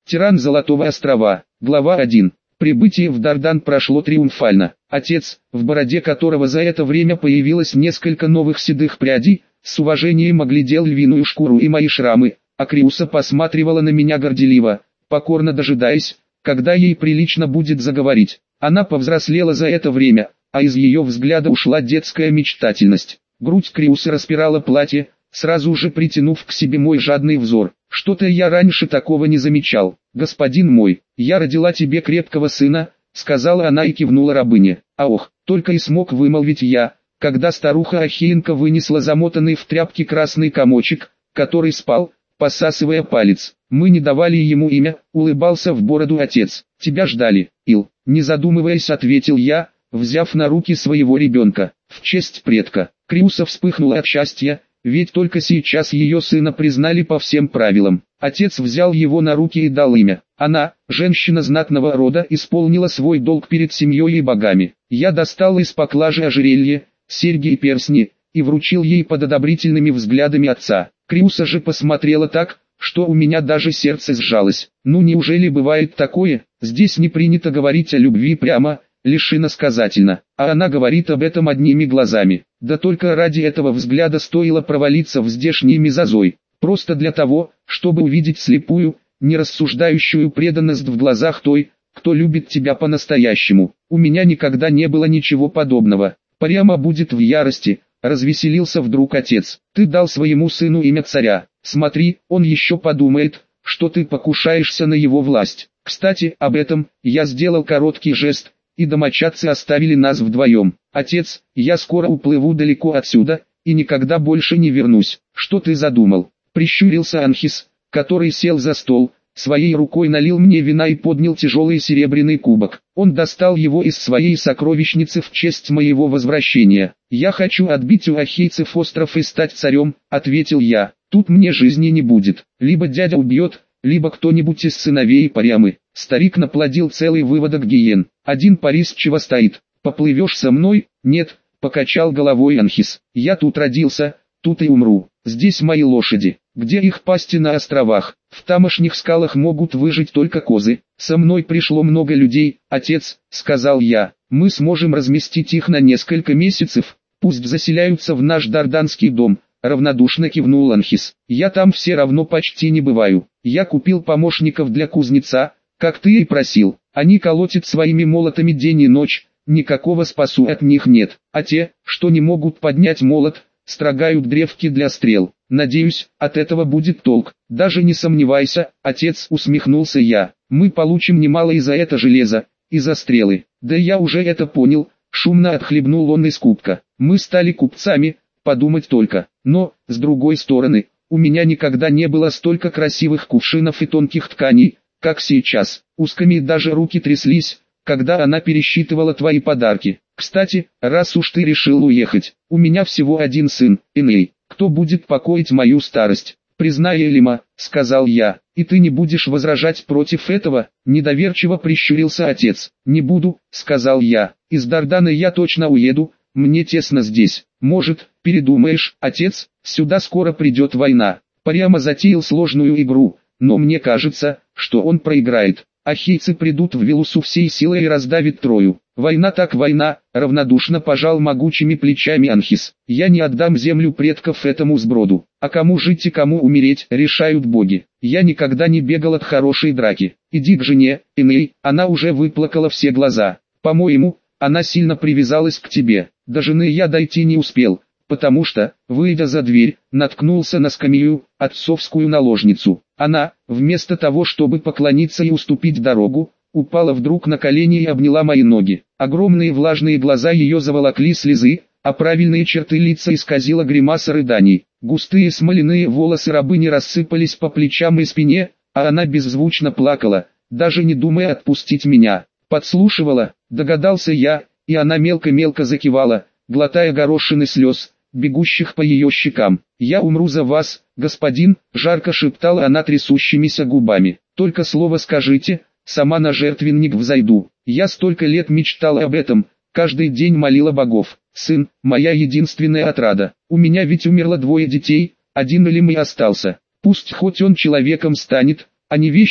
Тиран Золотого острова. Глава 1. Прибытие в Дардан прошло триумфально. Отец, в бороде которого за это время появилось несколько новых седых прядей, с уважением оглядел львиную шкуру и мои шрамы, а Криуса посматривала на меня горделиво, покорно дожидаясь, когда ей прилично будет заговорить. Она повзрослела за это время, а из ее взгляда ушла детская мечтательность. Грудь Криуса распирала платье, сразу же притянув к себе мой жадный взор. Что-то я раньше такого не замечал. «Господин мой, я родила тебе крепкого сына», — сказала она и кивнула рабыне. А ох, только и смог вымолвить я, когда старуха Ахеенко вынесла замотанный в тряпки красный комочек, который спал, посасывая палец. «Мы не давали ему имя», — улыбался в бороду отец. «Тебя ждали, Ил», — не задумываясь ответил я, взяв на руки своего ребенка. «В честь предка». Криуса вспыхнула от счастья, ведь только сейчас ее сына признали по всем правилам. Отец взял его на руки и дал имя. Она, женщина знатного рода, исполнила свой долг перед семьей и богами. Я достал из поклажи ожерелье, серьги и перстни, и вручил ей под одобрительными взглядами отца. Криуса же посмотрела так, что у меня даже сердце сжалось. Ну неужели бывает такое? Здесь не принято говорить о любви прямо, лишь иносказательно, а она говорит об этом одними глазами. Да только ради этого взгляда стоило провалиться в здешний мезозой. Просто для того, чтобы увидеть слепую, нерассуждающую преданность в глазах той, кто любит тебя по-настоящему. У меня никогда не было ничего подобного. Прямо будет в ярости, развеселился вдруг отец. Ты дал своему сыну имя царя. Смотри, он еще подумает, что ты покушаешься на его власть. Кстати, об этом, я сделал короткий жест, и домочадцы оставили нас вдвоем. Отец, я скоро уплыву далеко отсюда, и никогда больше не вернусь. Что ты задумал? Прищурился Анхис, который сел за стол, своей рукой налил мне вина и поднял тяжелый серебряный кубок. Он достал его из своей сокровищницы в честь моего возвращения. «Я хочу отбить у ахейцев остров и стать царем», — ответил я. «Тут мне жизни не будет. Либо дядя убьет, либо кто-нибудь из сыновей Париамы». Старик наплодил целый выводок гиен. «Один Парис чего стоит? Поплывешь со мной?» «Нет», — покачал головой Анхис. «Я тут родился, тут и умру. Здесь мои лошади. Где их пасти на островах? В тамошних скалах могут выжить только козы. Со мной пришло много людей, отец», — сказал я. «Мы сможем разместить их на несколько месяцев. Пусть заселяются в наш дарданский дом», — равнодушно кивнул Анхис. «Я там все равно почти не бываю. Я купил помощников для кузнеца, как ты и просил. Они колотят своими молотами день и ночь, никакого спасу от них нет. А те, что не могут поднять молот, строгают древки для стрел. Надеюсь, от этого будет толк». «Даже не сомневайся, отец», — усмехнулся я. «Мы получим немало и за это железо, и за стрелы». «Да я уже это понял», — шумно отхлебнул он из кубка. «Мы стали купцами, подумать только. Но, с другой стороны, у меня никогда не было столько красивых кувшинов и тонких тканей, как сейчас». Узкими даже руки тряслись, когда она пересчитывала твои подарки. «Кстати, раз уж ты решил уехать, у меня всего один сын, Эней. Кто будет покоить мою старость? Признай, Элима», — сказал я. «И ты не будешь возражать против этого?» — недоверчиво прищурился отец. «Не буду», — сказал я. «Из Дардана я точно уеду, мне тесно здесь». «Может, передумаешь, отец, сюда скоро придет война». Прямо затеял сложную игру, но мне кажется, что он проиграет. Ахейцы придут в Вилусу всей силой и раздавят Трою. «Война так война», — равнодушно пожал могучими плечами Анхис. «Я не отдам землю предков этому сброду. А кому жить и кому умереть, решают боги. Я никогда не бегал от хорошей драки. Иди к жене, Эней, она уже выплакала все глаза. По-моему, она сильно привязалась к тебе. До жены я дойти не успел, потому что, выйдя за дверь, наткнулся на скамью, отцовскую наложницу. Она, вместо того чтобы поклониться и уступить дорогу, упала вдруг на колени и обняла мои ноги. Огромные влажные глаза ее заволокли слезы, а правильные черты лица исказила гримаса рыданий. Густые смоляные волосы рабыни рассыпались по плечам и спине, а она беззвучно плакала, даже не думая отпустить меня. Подслушивала, догадался я, и она мелко-мелко закивала, глотая горошины слез, бегущих по ее щекам. «Я умру за вас, господин», — жарко шептала она трясущимися губами. «Только слово скажите, сама на жертвенник взойду. Я столько лет мечтала об этом, каждый день молила богов. Сын, моя единственная отрада. У меня ведь умерло 2 детей, один Элим и остался. Пусть хоть он человеком станет, а не вещью,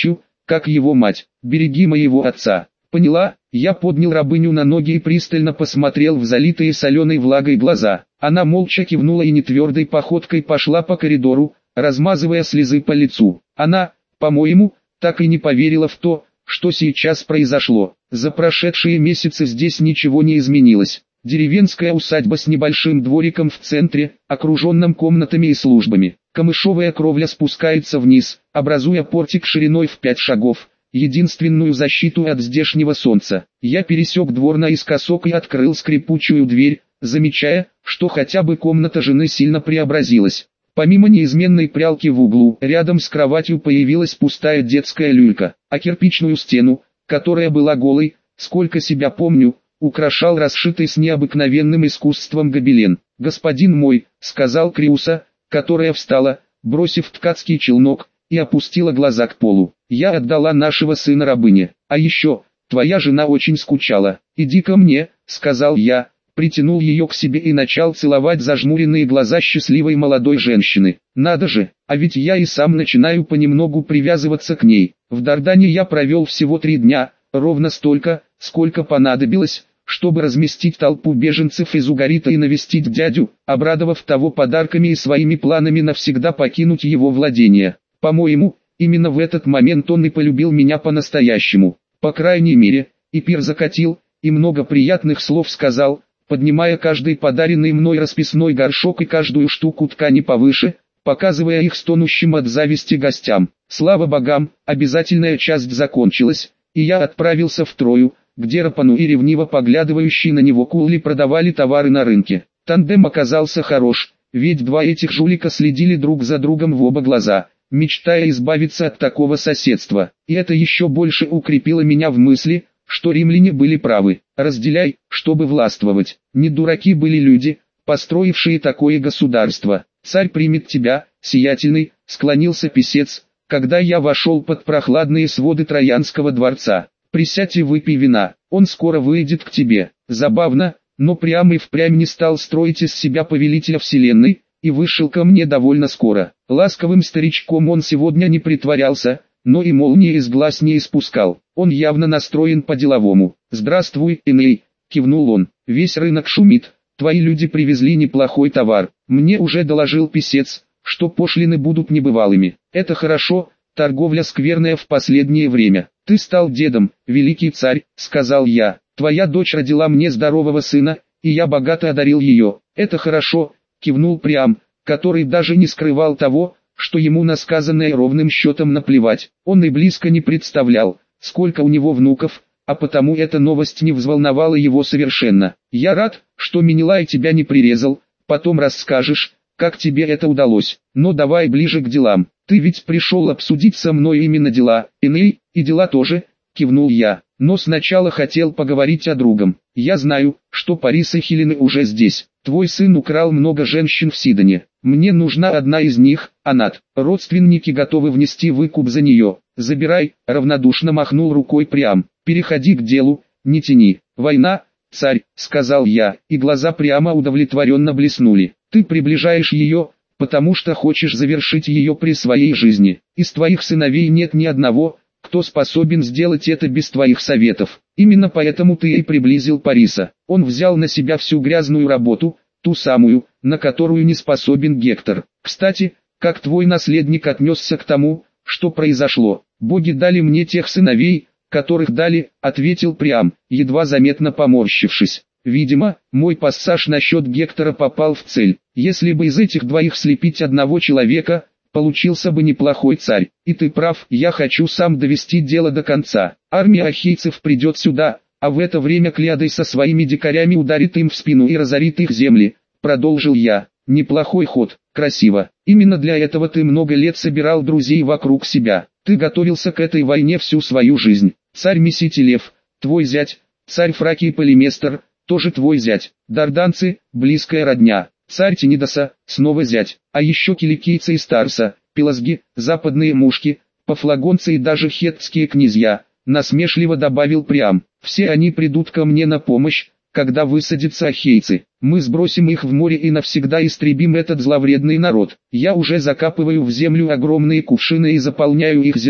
как его мать. Береги моего отца. Поняла? Я поднял рабыню на ноги и пристально посмотрел в залитые соленой влагой глаза. Она молча кивнула и нетвердой походкой пошла по коридору, размазывая слезы по лицу. Она, по-моему, так и не поверила в то, что сейчас произошло. За прошедшие месяцы здесь ничего не изменилось. Деревенская усадьба с небольшим двориком в центре, окруженным комнатами и службами. Камышовая кровля спускается вниз, образуя портик шириной в 5 шагов, единственную защиту от здешнего солнца. Я пересек двор наискосок и открыл скрипучую дверь, замечая, что хотя бы комната жены сильно преобразилась. Помимо неизменной прялки в углу, рядом с кроватью появилась пустая детская люлька, а кирпичную стену, которая была голой, сколько себя помню, украшал расшитый с необыкновенным искусством гобелен. «Господин мой», — сказал Криуса, которая встала, бросив ткацкий челнок, и опустила глаза к полу. «Я отдала нашего сына рабыне. А еще, твоя жена очень скучала. Иди ко мне», — сказал я, притянул ее к себе и начал целовать зажмуренные глаза счастливой молодой женщины. Надо же, а ведь я и сам начинаю понемногу привязываться к ней. В Дардане я провел всего 3 дня, ровно столько, сколько понадобилось, чтобы разместить толпу беженцев из Угарита и навестить дядю, обрадовав того подарками и своими планами навсегда покинуть его владения. По-моему, именно в этот момент он и полюбил меня по-настоящему. По крайней мере, и пир закатил, и много приятных слов сказал, поднимая каждый подаренный мной расписной горшок и каждую штуку ткани повыше, показывая их стонущим от зависти гостям. Слава богам, обязательная часть закончилась, и я отправился в Трою, где Рапану и ревниво поглядывающие на него кулли продавали товары на рынке. Тандем оказался хорош, ведь 2 этих жулика следили друг за другом в оба глаза, мечтая избавиться от такого соседства. И это еще больше укрепило меня в мысли, что римляне были правы. Разделяй, чтобы властвовать. Не дураки были люди, построившие такое государство. Царь примет тебя, сиятельный, склонился писец, когда я вошел под прохладные своды Троянского дворца. Присядь и выпей вина, он скоро выйдет к тебе. Забавно, но прямо и впрямь не стал строить из себя повелителя вселенной, и вышел ко мне довольно скоро. Ласковым старичком он сегодня не притворялся, но и молнии из глаз не испускал. Он явно настроен по-деловому. «Здравствуй, Эней», — кивнул он, — «весь рынок шумит, твои люди привезли неплохой товар. Мне уже доложил писец, что пошлины будут небывалыми. Это хорошо, торговля скверная в последнее время. Ты стал дедом, великий царь», — сказал я. «Твоя дочь родила мне здорового сына, и я богато одарил ее». «Это хорошо», — кивнул Приам, который даже не скрывал того, что ему на сказанное ровным счетом наплевать. Он и близко не представлял, сколько у него внуков, а потому эта новость не взволновала его совершенно. «Я рад, что Менелай тебя не прирезал, потом расскажешь, как тебе это удалось. Но давай ближе к делам. Ты ведь пришел обсудить со мной именно дела, Эней, и дела тоже», — кивнул я. «Но сначала хотел поговорить о другом. Я знаю, что Парис и Хелены уже здесь. Твой сын украл много женщин в Сидоне. Мне нужна одна из них, Анат. Родственники готовы внести выкуп за нее. Забирай», — равнодушно махнул рукой Приам. «Переходи к делу, не тяни. Война, царь», — сказал я, и глаза Приама удовлетворенно блеснули. «Ты приближаешь ее, потому что хочешь завершить ее при своей жизни. Из твоих сыновей нет ни одного, кто способен сделать это без твоих советов. Именно поэтому ты и приблизил Париса. Он взял на себя всю грязную работу, ту самую, на которую не способен Гектор. Кстати, как твой наследник отнесся к тому, что произошло? Боги дали мне тех сыновей, которых дали», — ответил Приам, едва заметно поморщившись. «Видимо, мой пассаж насчет Гектора попал в цель. Если бы из этих двоих слепить одного человека, получился бы неплохой царь. И ты прав, я хочу сам довести дело до конца. Армия ахейцев придет сюда, а в это время Клеодой со своими дикарями ударит им в спину и разорит их земли», — продолжил я. «Неплохой ход, красиво. Именно для этого ты много лет собирал друзей вокруг себя. Ты готовился к этой войне всю свою жизнь. Царь Месителев, твой зять, царь Фракий Полиместр, тоже твой зять. Дарданцы, близкая родня. Царь Тенидоса, снова зять. А еще киликийцы и Старса, пелазги, западные мушки, пафлагонцы и даже хеттские князья», — насмешливо добавил Приам. «Все они придут ко мне на помощь, когда высадятся ахейцы. Мы сбросим их в море и навсегда истребим этот зловредный народ. Я уже закапываю в землю огромные кувшины и заполняю их зерном.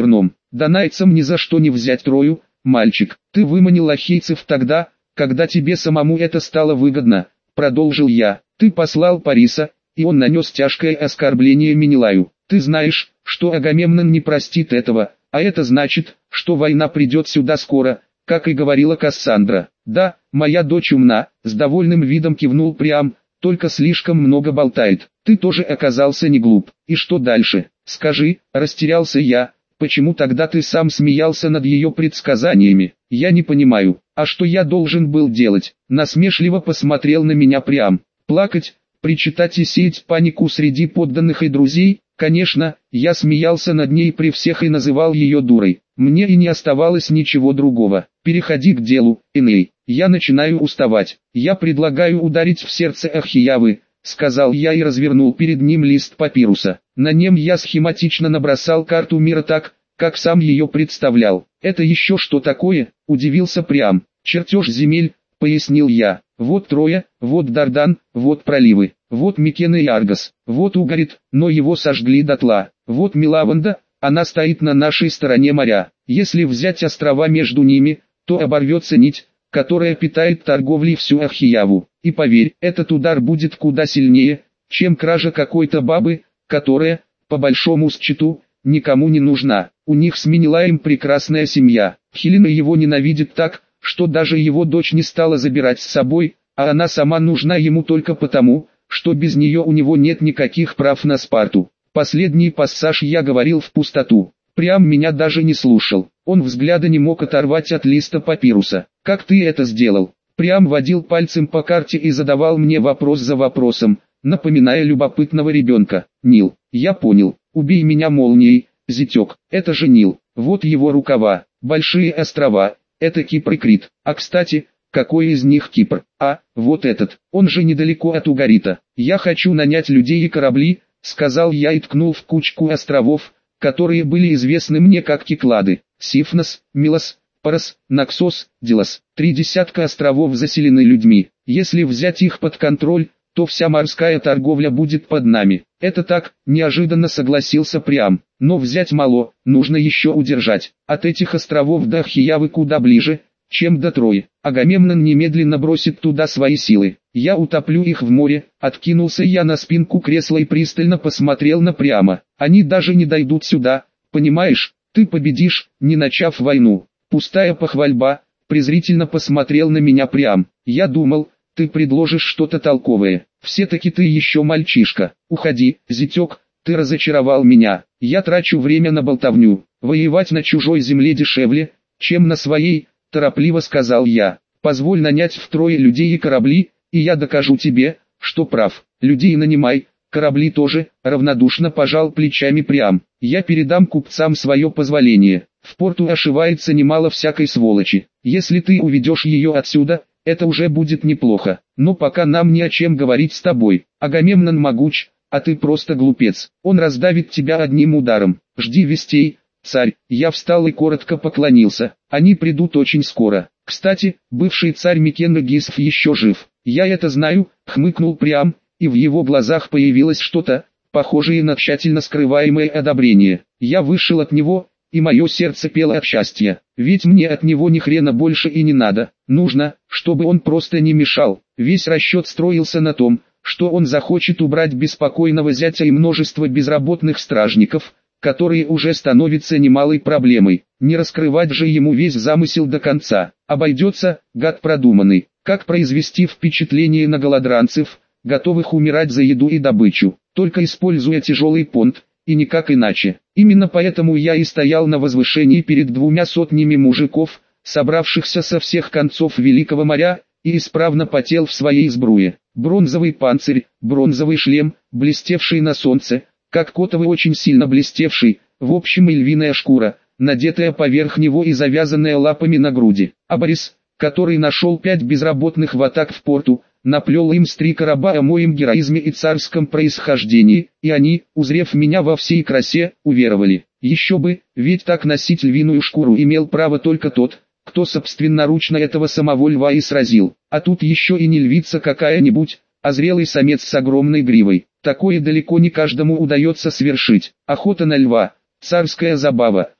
Донайцам ни за что не взять Трою, мальчик. Ты выманил ахейцев тогда, когда тебе самому это стало выгодно, продолжил я. Ты послал Париса, и он нанес тяжкое оскорбление Менелаю. Ты знаешь, что Агамемнон не простит этого, а это значит, что война придет сюда скоро, как и говорила Кассандра. Да, моя дочь умна, с довольным видом кивнул Приам, только слишком много болтает. Ты тоже оказался не глуп. И что дальше? Скажи, растерялся я, почему тогда ты сам смеялся над ее предсказаниями? Я не понимаю, а что я должен был делать? Насмешливо посмотрел на меня Приам. Плакать, причитать и сеять панику среди подданных и друзей? Конечно, я смеялся над ней при всех и называл ее дурой. Мне и не оставалось ничего другого. Переходи к делу, Эней. Я начинаю уставать. Я предлагаю ударить в сердце Ахиявы, сказал я и развернул перед ним лист папируса. На нем я схематично набросал карту мира так, как сам ее представлял. Это еще что такое? Удивился Приам. Чертеж земель, пояснил я. Вот Троя, вот Дардан, вот проливы, вот Микена и Аргос, вот Угарит, но его сожгли дотла, вот Милаванда, она стоит на нашей стороне моря. Если взять острова между ними, то оборвется нить, которая питает торговлей всю Ахияву. И поверь, этот удар будет куда сильнее, чем кража какой-то бабы, которая, по большому счету, никому не нужна. У них с Менелаем прекрасная семья. Хелена его ненавидит так, что даже его дочь не стала забирать с собой, а она сама нужна ему только потому, что без нее у него нет никаких прав на Спарту. Последний пассаж я говорил в пустоту. Приам меня даже не слушал. Он взгляда не мог оторвать от листа папируса. «Как ты это сделал?» Приам водил пальцем по карте и задавал мне вопрос за вопросом, напоминая любопытного ребенка. «Нил, я понял. Убей меня молнией, зятек. Это же Нил. Вот его рукава. Большие острова. Это Кипр и Крит. А кстати, какой из них Кипр? А, вот этот. Он же недалеко от Угарита. Я хочу нанять людей и корабли», сказал я и ткнул в кучку островов, которые были известны мне как Киклады. Сифнос, Милос, Парос, Наксос, Дилос. 3 десятка островов заселены людьми. Если взять их под контроль, то вся морская торговля будет под нами. Это так, неожиданно согласился Приам. Но взять мало, нужно еще удержать. От этих островов до Ахиявы куда ближе, чем до Трои. Агамемнон немедленно бросит туда свои силы. Я утоплю их в море. Откинулся я на спинку кресла и пристально посмотрел на Приама. Они даже не дойдут сюда, понимаешь? Ты победишь, не начав войну. Пустая похвальба. Презрительно посмотрел на меня Приам. Я думал, ты предложишь что-то толковое. Все-таки ты еще мальчишка. Уходи, зятек, ты разочаровал меня. Я трачу время на болтовню. Воевать на чужой земле дешевле, чем на своей, торопливо сказал я. Позволь нанять втрое людей и корабли, и я докажу тебе, что прав. Людей нанимай, корабли тоже, равнодушно пожал плечами Приам. Я передам купцам свое позволение. В порту ошивается немало всякой сволочи. Если ты уведешь ее отсюда, это уже будет неплохо. Но пока нам не о чем говорить с тобой. Агамемнон могуч, а ты просто глупец. Он раздавит тебя одним ударом. Жди вестей, царь. Я встал и коротко поклонился. Они придут очень скоро. Кстати, бывший царь Микена Гисф еще жив. Я это знаю, хмыкнул Приам, и в его глазах появилось что-то, похожее на тщательно скрываемое одобрение. Я вышел от него, и мое сердце пело от счастья. Ведь мне от него ни хрена больше и не надо. Нужно, чтобы он просто не мешал. Весь расчет строился на том, что он захочет убрать беспокойного зятя и множество безработных стражников, которые уже становятся немалой проблемой. Не раскрывать же ему весь замысел до конца. Обойдется, гад продуманный. Как произвести впечатление на голодранцев, готовых умирать за еду и добычу, только используя тяжелый понт, и никак иначе. Именно поэтому я и стоял на возвышении перед 200 мужиков, собравшихся со всех концов Великого моря, и исправно потел в своей сбруе. Бронзовый панцирь, бронзовый шлем, блестевший на солнце, как котовый очень сильно блестевший, в общем и львиная шкура, надетая поверх него и завязанная лапами на груди. А Борис, который нашел 5 безработных ватаг в порту, наплел им с 3 короба о моем героизме и царском происхождении, и они, узрев меня во всей красе, уверовали. Еще бы, ведь так носить львиную шкуру имел право только тот, кто собственноручно этого самого льва и сразил. А тут еще и не львица какая-нибудь, а зрелый самец с огромной гривой. Такое далеко не каждому удается совершить. Охота на льва, царская забава,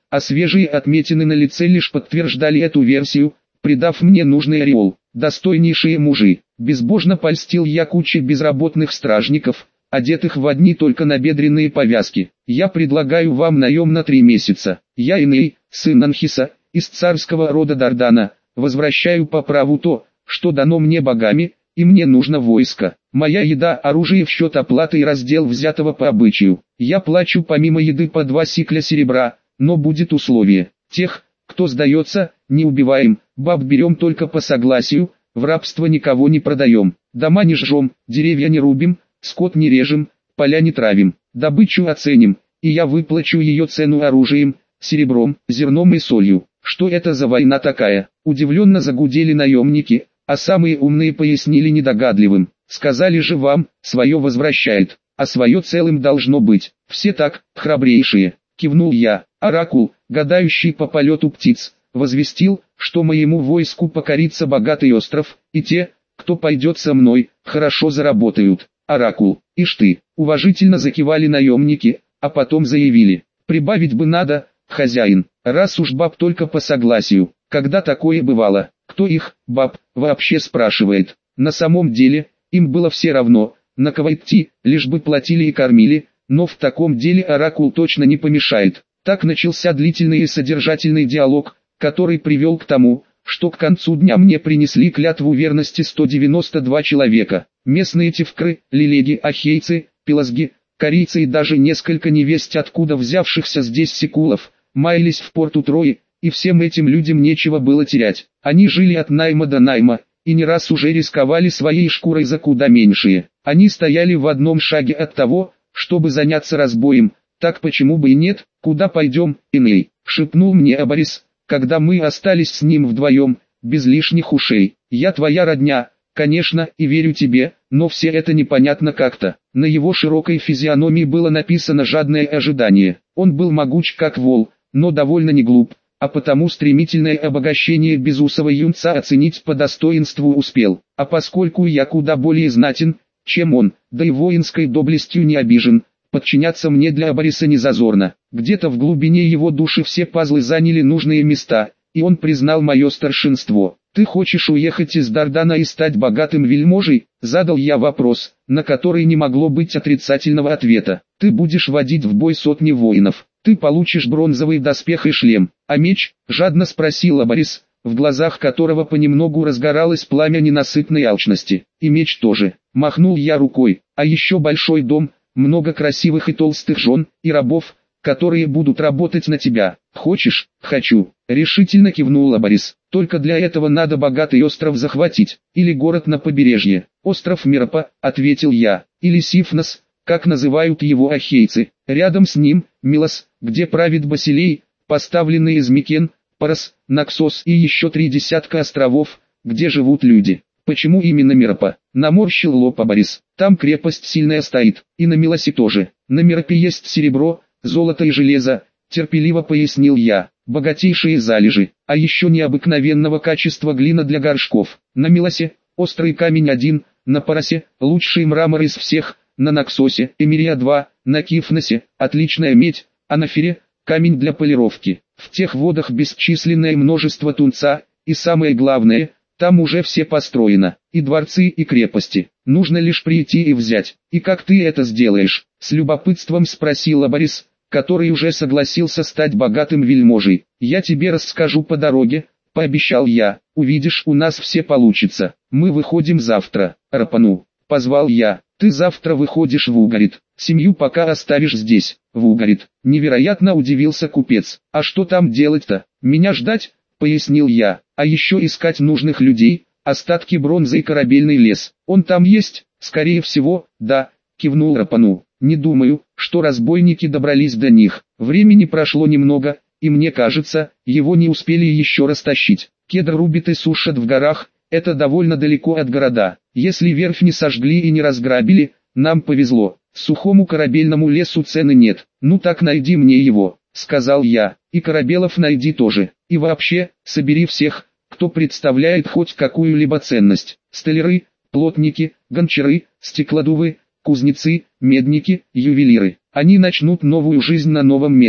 а свежие отметины на лице лишь подтверждали эту версию, придав мне нужный ореол. Достойнейшие мужи. Безбожно польстил я куче безработных стражников, одетых в одни только набедренные повязки. Я предлагаю вам наем на 3 месяца. Я Иней, сын Анхиса, из царского рода Дардана, возвращаю по праву то, что дано мне богами, и мне нужно войско. Моя еда, оружие в счет оплаты и раздел взятого по обычаю. Я плачу помимо еды по 2 сикля серебра, но будет условие. Тех, кто сдается, не убиваем, баб берем только по согласию, в рабство никого не продаем. Дома не жжем, деревья не рубим, скот не режем, поля не травим. Добычу оценим, и я выплачу ее цену оружием, серебром, зерном и солью. Что это за война такая? Удивленно загудели наемники, а самые умные пояснили недогадливым. Сказали же вам, свое возвращает, а свое целым должно быть. Все так, храбрейшие. Кивнул я. Оракул, гадающий по полету птиц, возвестил, что моему войску покорится богатый остров, и те, кто пойдет со мной, хорошо заработают. Оракул, ишь ты, уважительно закивали наемники, а потом заявили, прибавить бы надо, хозяин, раз уж баб только по согласию. Когда такое бывало, кто их, баб, вообще спрашивает? На самом деле, им было все равно, на кого идти, лишь бы платили и кормили, но в таком деле оракул точно не помешает. Так начался длительный и содержательный диалог, который привел к тому, что к концу дня мне принесли клятву верности 192 человека. Местные тевкры, лилеги, ахейцы, пелазги, корейцы и даже несколько невесть откуда взявшихся здесь секулов, маялись в порту Трои, и всем этим людям нечего было терять. Они жили от найма до найма, и не раз уже рисковали своей шкурой за куда меньшие. Они стояли в одном шаге от того, чтобы заняться разбоем. Так почему бы и нет? Куда пойдем, Иней? Шепнул мне Абарис, когда мы остались с ним вдвоем, без лишних ушей. Я твоя родня, конечно, и верю тебе, но все это непонятно как-то. На его широкой физиономии было написано жадное ожидание. Он был могуч как вол, но довольно не глуп, а потому стремительное обогащение безусого юнца оценить по достоинству успел. А поскольку я куда более знатен, чем он, да и воинской доблестью не обижен, подчиняться мне для Абариса не зазорно. Где-то в глубине его души все пазлы заняли нужные места, и он признал мое старшинство. «Ты хочешь уехать из Дардана и стать богатым вельможей?» — задал я вопрос, на который не могло быть отрицательного ответа. «Ты будешь водить в бой сотни воинов. Ты получишь бронзовый доспех и шлем. А меч?» — жадно спросил Абарис, в глазах которого понемногу разгоралось пламя ненасытной алчности. «И меч тоже», — махнул я рукой. «А еще большой дом, много красивых и толстых жен, и рабов, которые будут работать на тебя. Хочешь?» «Хочу», — решительно кивнул Абарис. «Только для этого надо богатый остров захватить, или город на побережье». «Остров Меропа», — ответил я, — «или Сифнос, как называют его ахейцы. Рядом с ним, Милос, где правит Басилей, поставленный из Микен, Парос, Наксос и еще 3 десятка островов, где живут люди». «Почему именно Меропа?» — наморщил лоб Абарис. «Там крепость сильная стоит, и на Милосе тоже. На Меропе есть серебро, золото и железо», — терпеливо пояснил я. «Богатейшие залежи, а еще необыкновенного качества глина для горшков. На Милосе острый камень 1, на Паросе лучший мрамор из всех, на Наксосе Эмирия 2, на Кифносе отличная медь, а на Фере камень для полировки. В тех водах бесчисленное множество тунца, и самое главное, там уже все построено, и дворцы, и крепости. Нужно лишь прийти и взять. И как ты это сделаешь?» — с любопытством спросил Абарис, который уже согласился стать богатым вельможей. «Я тебе расскажу по дороге», — пообещал я. «Увидишь, у нас все получится. Мы выходим завтра». «Рапану», — позвал я. «Ты завтра выходишь в Угарит. Семью пока оставишь здесь». «В Угарит», — невероятно удивился купец. «А что там делать-то? Меня ждать?» — пояснил я. «А еще искать нужных людей, остатки бронзы и корабельный лес. Он там есть?» «Скорее всего, да», — кивнул Рапану. «Не думаю, что разбойники добрались до них. Времени прошло немного, и мне кажется, его не успели еще растащить. Кедр рубят и сушат в горах, это довольно далеко от города. Если верфь не сожгли и не разграбили, нам повезло. Сухому корабельному лесу цены нет. Ну так найди мне его», — сказал я. «И корабелов найди тоже. И вообще, собери всех, кто представляет хоть какую-либо ценность. Столяры, плотники, гончары, стеклодувы, кузнецы, медники, ювелиры. Они начнут новую жизнь на новом месте.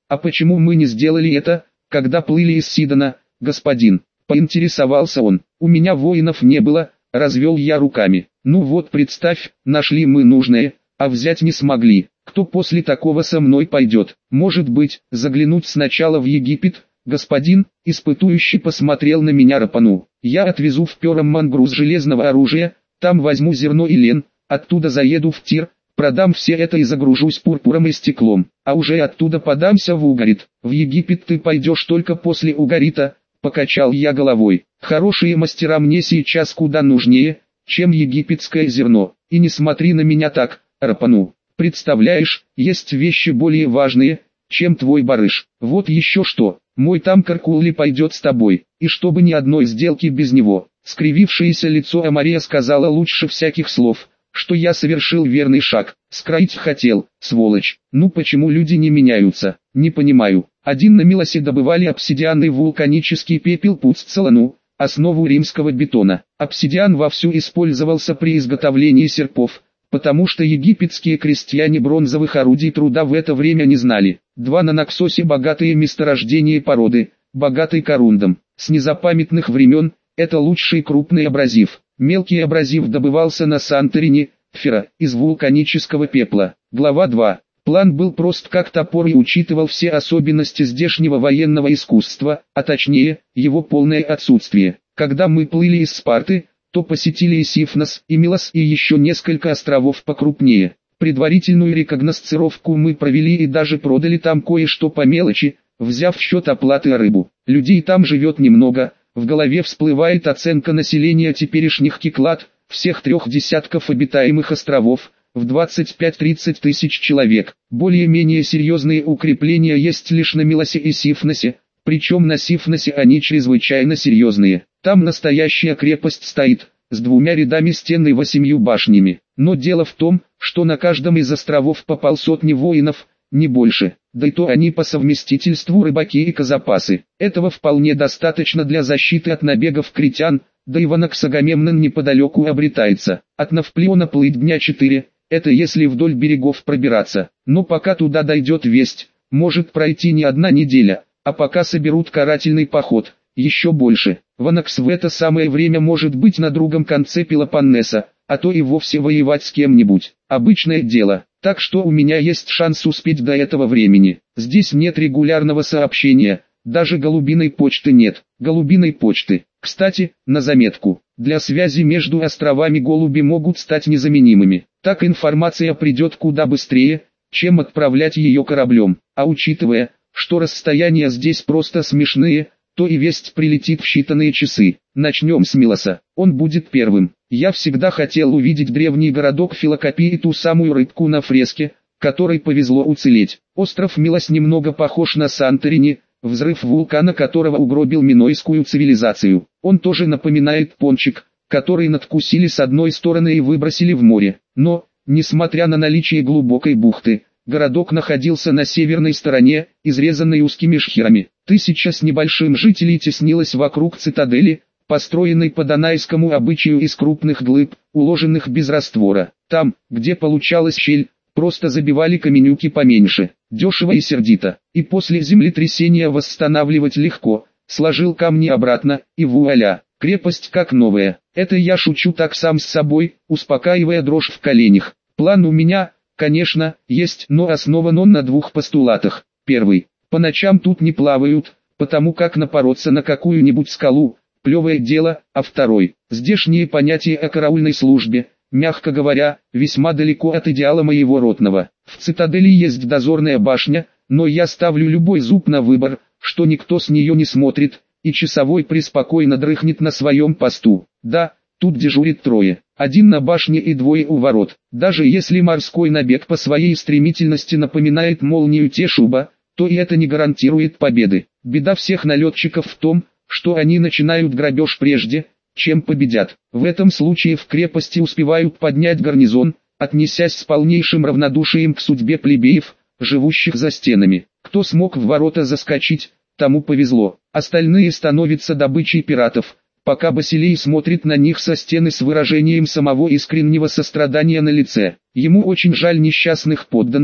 А почему мы не сделали это, когда плыли из Сидона, господин? Поинтересовался он. У меня воинов не было, развел я руками. Ну вот представь, нашли мы нужное, а взять не смогли. Кто после такого со мной пойдет? Может быть, заглянуть сначала в Египет, господин? Испытующий посмотрел на меня Рапану. Я отвезу в Перамман груз железного оружия, там возьму зерно и лен, оттуда заеду в Тир, продам все это и загружусь пурпуром и стеклом, а уже оттуда подамся в Угарит. В Египет ты пойдешь только после Угарита, покачал я головой. Хорошие мастера мне сейчас куда нужнее, чем египетское зерно. И не смотри на меня так, Рапану. Представляешь, есть вещи более важные, чем твой барыш. Вот еще что, мой там Каркулли пойдет с тобой, и чтобы ни одной сделки без него. Скривившееся лицо Амария сказала лучше всяких слов, что я совершил верный шаг. Скроить хотел, сволочь. Ну почему люди не меняются? Не понимаю. Один на Милосе добывали обсидианный вулканический пепел Пуццелану, основу римского бетона. Обсидиан вовсю использовался при изготовлении серпов, потому что египетские крестьяне бронзовых орудий труда в это время не знали. Два на Наксосе богатые месторождения породы, богатый корундом. С незапамятных времен, это лучший крупный абразив. Мелкий абразив добывался на Санторине, Фера, из вулканического пепла. Глава 2. План был прост как топор и учитывал все особенности здешнего военного искусства, а точнее, его полное отсутствие. Когда мы плыли из Спарты, то посетили и Сифнос, и Милос, и еще несколько островов покрупнее. Предварительную рекогносцировку мы провели и даже продали там кое-что по мелочи, взяв в счет оплаты рыбу. Людей там живет немного, в голове всплывает оценка населения теперешних Киклад, всех 3 десятков обитаемых островов, в 25-30 тысяч человек. Более-менее серьезные укрепления есть лишь на Милосе и Сифносе, причем на Сифносе они чрезвычайно серьезные. Там настоящая крепость стоит, с 2 рядами стен и 8 башнями. Но дело в том, что на каждом из островов по полсотни воинов, не больше, да и то они по совместительству рыбаки и казапасы. Этого вполне достаточно для защиты от набегов критян, да и в Анаксагамемнон неподалеку обретается. От Навплиона плыть дня 4, это если вдоль берегов пробираться. Но пока туда дойдет весть, может пройти не одна неделя, а пока соберут карательный поход, еще больше. Ванакс в это самое время может быть на другом конце Пелопоннеса, а то и вовсе воевать с кем-нибудь. Обычное дело, так что у меня есть шанс успеть до этого времени. Здесь нет регулярного сообщения, даже голубиной почты нет. Голубиной почты, кстати, на заметку, для связи между островами голуби могут стать незаменимыми. Так информация придет куда быстрее, чем отправлять ее кораблем. А учитывая, что расстояния здесь просто смешные, то и весть прилетит в считанные часы. Начнем с Милоса, он будет первым. Я всегда хотел увидеть древний городок Филокопии и ту самую рыбку на фреске, которой повезло уцелеть. Остров Милос немного похож на Санторини, взрыв вулкана которого угробил минойскую цивилизацию. Он тоже напоминает пончик, который надкусили с одной стороны и выбросили в море. Но, несмотря на наличие глубокой бухты, городок находился на северной стороне, изрезанной узкими шхерами. 1000 с небольшим жителей теснилось вокруг цитадели, построенной по донайскому обычаю из крупных глыб, уложенных без раствора. Там, где получалась щель, просто забивали каменюки поменьше, дешево и сердито. И после землетрясения восстанавливать легко, сложил камни обратно, и вуаля, крепость как новая. Это я шучу так сам с собой, успокаивая дрожь в коленях. План у меня, конечно, есть, но основан он на 2 постулатах. Первый. По ночам тут не плавают, потому как напороться на какую-нибудь скалу – плевое дело, а второй. Здешние понятия о караульной службе, мягко говоря, весьма далеко от идеала моего ротного. В цитадели есть дозорная башня, но я ставлю любой зуб на выбор, что никто с нее не смотрит, и часовой преспокойно дрыхнет на своем посту. Да, тут дежурит 3, 1 на башне и 2 у ворот. Даже если морской набег по своей стремительности напоминает молнию Тешуба, то и это не гарантирует победы. Беда всех налетчиков в том, что они начинают грабеж прежде, чем победят. В этом случае в крепости успевают поднять гарнизон, отнесясь с полнейшим равнодушием к судьбе плебеев, живущих за стенами. Кто смог в ворота заскочить, тому повезло. Остальные становятся добычей пиратов, пока Басилей смотрит на них со стены с выражением самого искреннего сострадания на лице. Ему очень жаль несчастных подданных,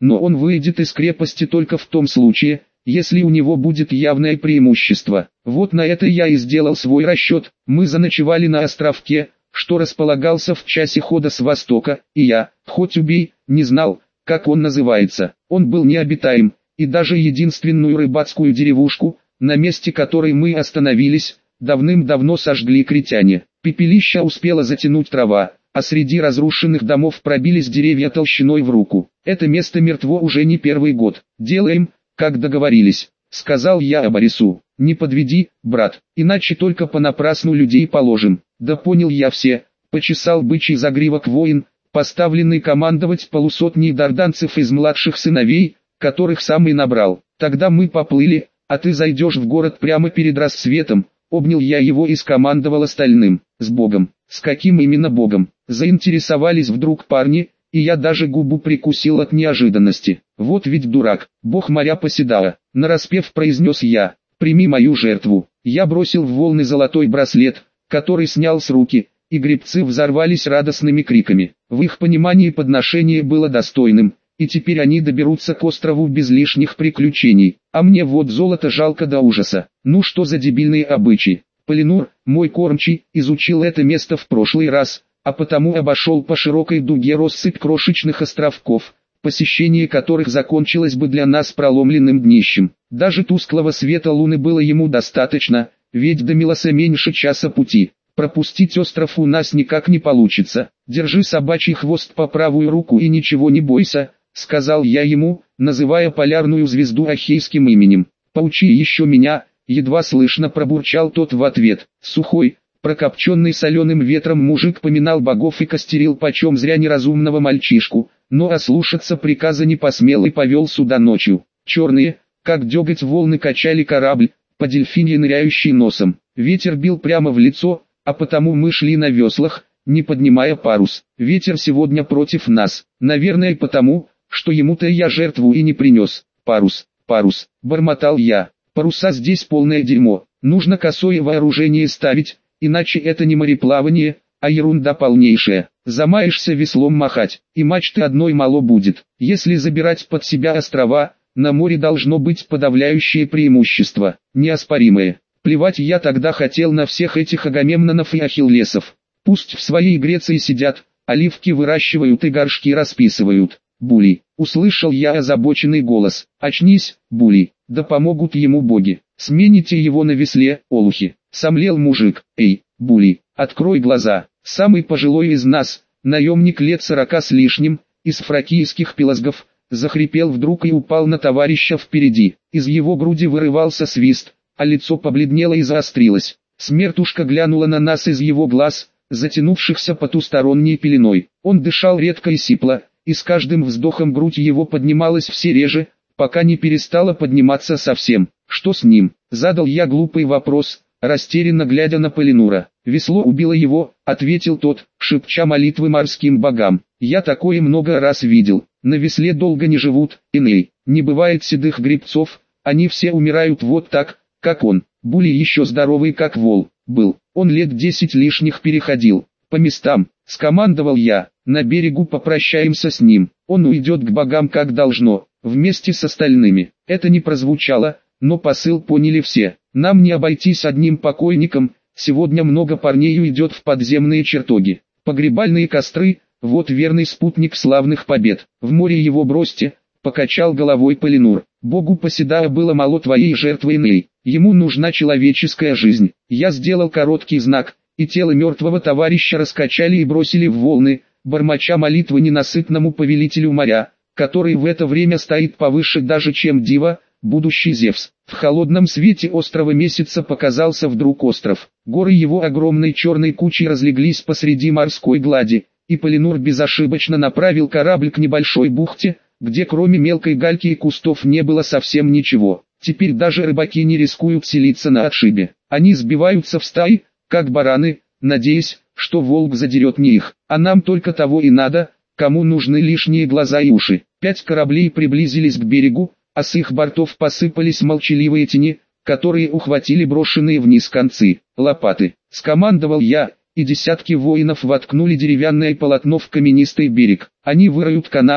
но он выйдет из крепости только в том случае, если у него будет явное преимущество. Вот на это я и сделал свой расчет. Мы заночевали на островке, что располагался в часе хода с востока, и я, хоть убей, не знал, как он называется. Он был необитаем, и даже единственную рыбацкую деревушку, на месте которой мы остановились, давным-давно сожгли критяне. Пепелище успела затянуть трава, а среди разрушенных домов пробились деревья толщиной в руку. Это место мертво уже не первый год. Делаем, как договорились, сказал я Борису. Не подведи, брат, иначе только понапрасну людей положим. Да понял я все, почесал бычий загривок воин, поставленный командовать полусотней дарданцев из младших сыновей, которых сам и набрал. Тогда мы поплыли, а ты зайдешь в город прямо перед рассветом. Обнял я его и скомандовал остальным. С Богом. С каким именно Богом? Заинтересовались вдруг парни, и я даже губу прикусил от неожиданности. Вот ведь дурак, Бог моря Поседаа, нараспев произнес я. Прими мою жертву. Я бросил в волны золотой браслет, который снял с руки, и гребцы взорвались радостными криками. В их понимании подношение было достойным, и теперь они доберутся к острову без лишних приключений. А мне вот золото жалко до ужаса. Ну что за дебильные обычаи? Полинур, мой кормчий, изучил это место в прошлый раз, а потому обошел по широкой дуге россыпь крошечных островков, посещение которых закончилось бы для нас проломленным днищем. Даже тусклого света луны было ему достаточно, ведь до Милоса меньше часа пути. Пропустить остров у нас никак не получится. Держи собачий хвост по правую руку и ничего не бойся, сказал я ему, называя полярную звезду ахейским именем. Поучи еще меня, едва слышно пробурчал тот в ответ. Сухой, прокопченный соленым ветром мужик поминал богов и костерил почем зря неразумного мальчишку, но ослушаться приказа не посмел и повел сюда ночью. Черные, как деготь волны качали корабль, по дельфинье ныряющий носом. Ветер бил прямо в лицо, а потому мы шли на веслах, не поднимая парус. Ветер сегодня против нас, наверное потому, что ему-то я жертву и не принес. Парус, парус, бормотал я. Паруса здесь полное дерьмо, нужно косое вооружение ставить, иначе это не мореплавание, а ерунда полнейшая. Замаешься веслом махать, и мачты одной мало будет. Если забирать под себя острова, на море должно быть подавляющее преимущество, неоспоримое. Плевать я тогда хотел на всех этих Агамемнонов и Ахиллесов. Пусть в своей Греции сидят, оливки выращивают и горшки расписывают. Були, услышал я озабоченный голос. Очнись, Були, да помогут ему боги. Смените его на весле, олухи. Сомлел мужик. Эй, Були, открой глаза. Самый пожилой из нас, наемник лет 40 с лишним, из фракийских пелазгов, захрипел вдруг и упал на товарища впереди. Из его груди вырывался свист, а лицо побледнело и заострилось. Смертушка глянула на нас из его глаз, затянувшихся потусторонней пеленой. Он дышал редко и сипло, и с каждым вздохом грудь его поднималась все реже, пока не перестала подниматься совсем. Что с ним? Задал я глупый вопрос, растерянно глядя на Полинура. Весло убило его, ответил тот, шепча молитвы морским богам. Я такое много раз видел. На весле долго не живут, Эней. Не бывает седых гребцов, они все умирают вот так, как он. Були еще здоровый как вол, был. Он лет 10 лишних переходил. По местам, скомандовал я, на берегу попрощаемся с ним. Он уйдет к богам как должно, вместе с остальными. Это не прозвучало, но посыл поняли все. Нам не обойтись одним покойником, сегодня много парней уйдет в подземные чертоги. Погребальные костры, вот верный спутник славных побед. В море его бросьте, покачал головой Полинур. Богу Поседаа было мало твоей жертвы Эней. Ему нужна человеческая жизнь. Я сделал короткий знак, и тело мертвого товарища раскачали и бросили в волны, бормоча молитвы ненасытному повелителю моря, который в это время стоит повыше даже чем Дива, будущий Зевс. В холодном свете острова месяца показался вдруг остров. Горы его огромной черной кучей разлеглись посреди морской глади, и Полинур безошибочно направил корабль к небольшой бухте, где кроме мелкой гальки и кустов не было совсем ничего. Теперь даже рыбаки не рискуют селиться на отшибе. Они сбиваются в стаи, как бараны, надеясь, что волк задерет не их. А нам только того и надо, кому нужны лишние глаза и уши. 5 кораблей приблизились к берегу, а с их бортов посыпались молчаливые тени, которые ухватили брошенные вниз концы. Лопаты. Скомандовал я, и десятки воинов воткнули деревянное полотно в каменистый берег. Они выроют канавы,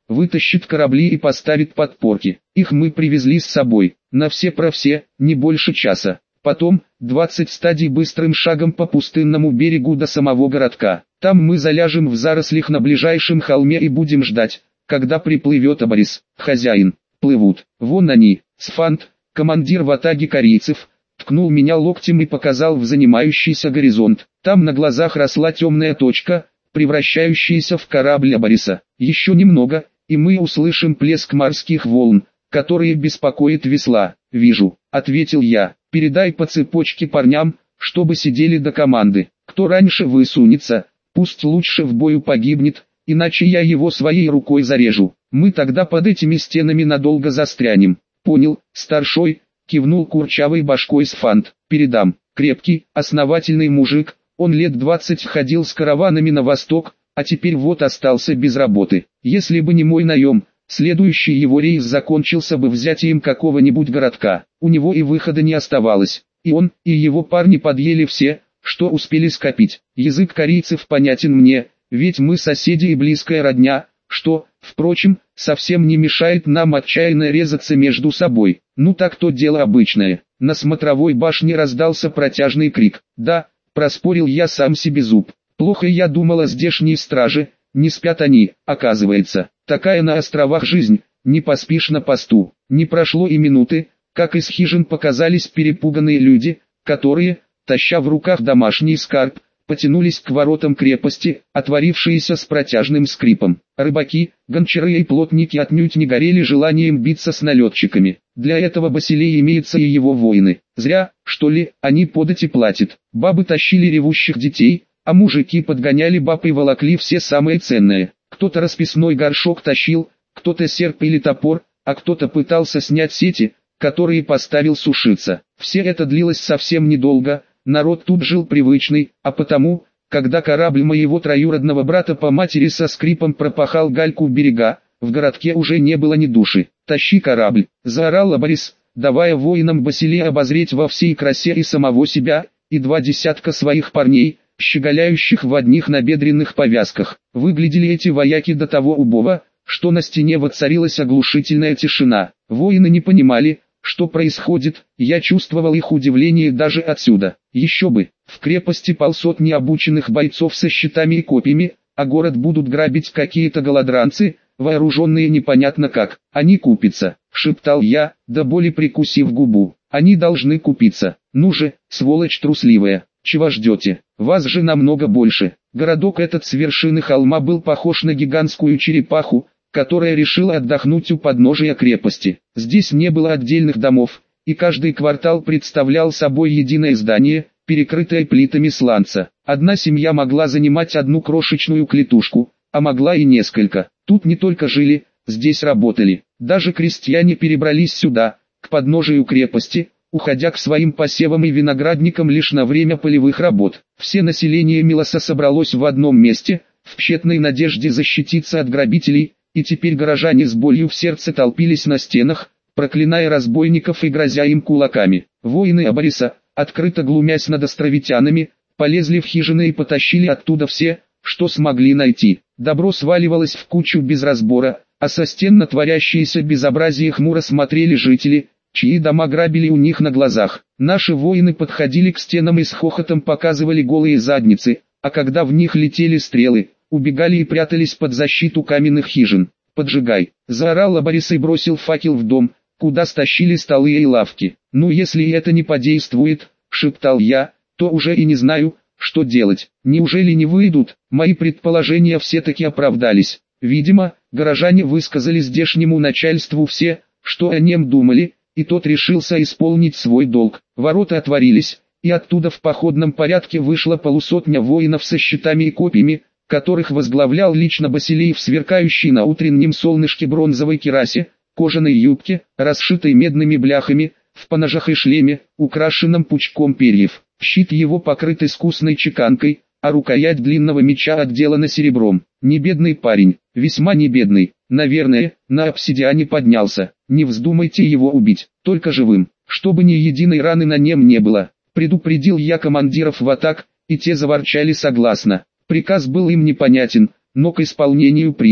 вытащит корабли и поставит подпорки. Их мы привезли с собой, на все про все, не больше часа. Потом, 20 стадий быстрым шагом по пустынному берегу до самого городка. Там мы заляжем в зарослях на ближайшем холме и будем ждать, когда приплывет Абарис. Хозяин, плывут. Вон они. Сфант, командир ватаги корейцев, ткнул меня локтем и показал в занимающийся горизонт. Там на глазах росла темная точка, превращающаяся в корабль Абариса. Еще немного, и мы услышим плеск морских волн, которые беспокоят весла. «Вижу», — ответил я. «Передай по цепочке парням, чтобы сидели до команды. Кто раньше высунется, пусть лучше в бою погибнет, иначе я его своей рукой зарежу. Мы тогда под этими стенами надолго застрянем». «Понял, старшой», — кивнул курчавой башкой Сфант. «Передам». Крепкий, основательный мужик, он лет 20 ходил с караванами на восток, а теперь вот остался без работы. Если бы не мой наем, следующий его рейс закончился бы взятием какого-нибудь городка. У него и выхода не оставалось. И он, и его парни подъели все, что успели скопить. Язык корейцев понятен мне, ведь мы соседи и близкая родня, что, впрочем, совсем не мешает нам отчаянно резаться между собой. Ну так то дело обычное. На смотровой башне раздался протяжный крик. «Да», — проспорил я сам себе зуб. «Плохо я думал о здешней страже, не спят они, оказывается. Такая на островах жизнь, не поспишь на посту». Не прошло и минуты, как из хижин показались перепуганные люди, которые, таща в руках домашний скарб, потянулись к воротам крепости, отворившиеся с протяжным скрипом. Рыбаки, гончары и плотники отнюдь не горели желанием биться с налетчиками. Для этого Басилей имеются и его воины. Зря, что ли, они подати платят. Бабы тащили ревущих детей, а мужики подгоняли баб и волокли все самое ценное. Кто-то расписной горшок тащил, кто-то серп или топор, а кто-то пытался снять сети, которые поставил сушиться. Все это длилось совсем недолго. Народ тут жил привычный, а потому, когда корабль моего троюродного брата по матери со скрипом пропахал гальку у берега, в городке уже не было ни души. «Тащи корабль!» — заорал Абарис, давая воинам Басилея обозреть во всей красе и самого себя, и 20 своих парней, щеголяющих в одних набедренных повязках. Выглядели эти вояки до того убого, что на стене воцарилась оглушительная тишина. Воины не понимали, что происходит, я чувствовал их удивление даже отсюда. Еще бы, в крепости полсотни обученных бойцов со щитами и копьями, а город будут грабить какие-то голодранцы, вооруженные непонятно как. «Они купятся», — шептал я, до боли прикусив губу. «Они должны купиться. Ну же, сволочь трусливая, чего ждете? Вас же намного больше». Городок этот с вершины холма был похож на гигантскую черепаху, которая решила отдохнуть у подножия крепости. Здесь не было отдельных домов, и каждый квартал представлял собой единое здание, перекрытое плитами сланца. Одна семья могла занимать одну крошечную клетушку, а могла и несколько. Тут не только жили, здесь работали. Даже крестьяне перебрались сюда, к подножию крепости, уходя к своим посевам и виноградникам лишь на время полевых работ. Все население Милоса собралось в одном месте, в тщетной надежде защититься от грабителей, и теперь горожане с болью в сердце толпились на стенах, проклиная разбойников и грозя им кулаками. Воины Абариса, открыто глумясь над островитянами, полезли в хижины и потащили оттуда все, что смогли найти. Добро сваливалось в кучу без разбора, а со стен на творящееся безобразие хмуро смотрели жители, чьи дома грабили у них на глазах. Наши воины подходили к стенам и с хохотом показывали голые задницы, а когда в них летели стрелы, убегали и прятались под защиту каменных хижин. «Поджигай!» — заорал Абарис и бросил факел в дом, куда стащили столы и лавки. «Ну если это не подействует», — шептал я, — «то уже и не знаю, что делать. Неужели не выйдут?» Мои предположения все-таки оправдались. Видимо, горожане высказали здешнему начальству все, что о нем думали, и тот решился исполнить свой долг. Ворота отворились, и оттуда в походном порядке вышла полусотня воинов со щитами и копьями, которых возглавлял лично Басилей в сверкающей на утреннем солнышке бронзовой кирасе, кожаной юбке, расшитой медными бляхами, в поножах и шлеме, украшенном пучком перьев. Щит его покрыт искусной чеканкой, а рукоять длинного меча отделана серебром. Не бедный парень, весьма не бедный, наверное, на обсидиане поднялся. Не вздумайте его убить, только живым, чтобы ни единой раны на нем не было. Предупредил я командиров в атак, и те заворчали согласно. Приказ был им непонятен, но к исполнению принят.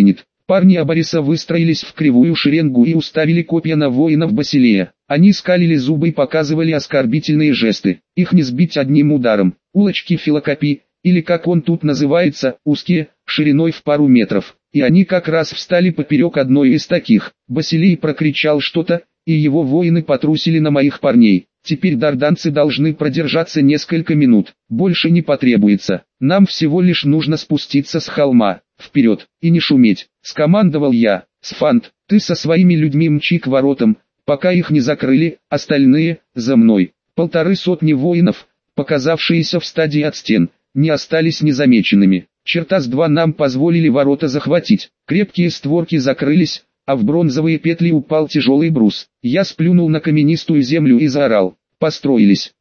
Парни Абариса выстроились в кривую шеренгу и уставили копья на воинов Басилея. Они скалили зубы и показывали оскорбительные жесты. Их не сбить одним ударом. Улочки Филокопи, или как он тут называется, узкие, шириной в пару метров. И они как раз встали поперек одной из таких. Басилей прокричал что-то, и его воины потрусили на моих парней. Теперь дарданцы должны продержаться несколько минут. Больше не потребуется. Нам всего лишь нужно спуститься с холма. Вперед, и не шуметь, скомандовал я. Сфант, ты со своими людьми мчи к воротам, пока их не закрыли, остальные, за мной. 150 воинов, показавшиеся в стадии от стен, не остались незамеченными. Черта с два нам позволили ворота захватить. Крепкие створки закрылись, а в бронзовые петли упал тяжелый брус. Я сплюнул на каменистую землю и заорал. Построились.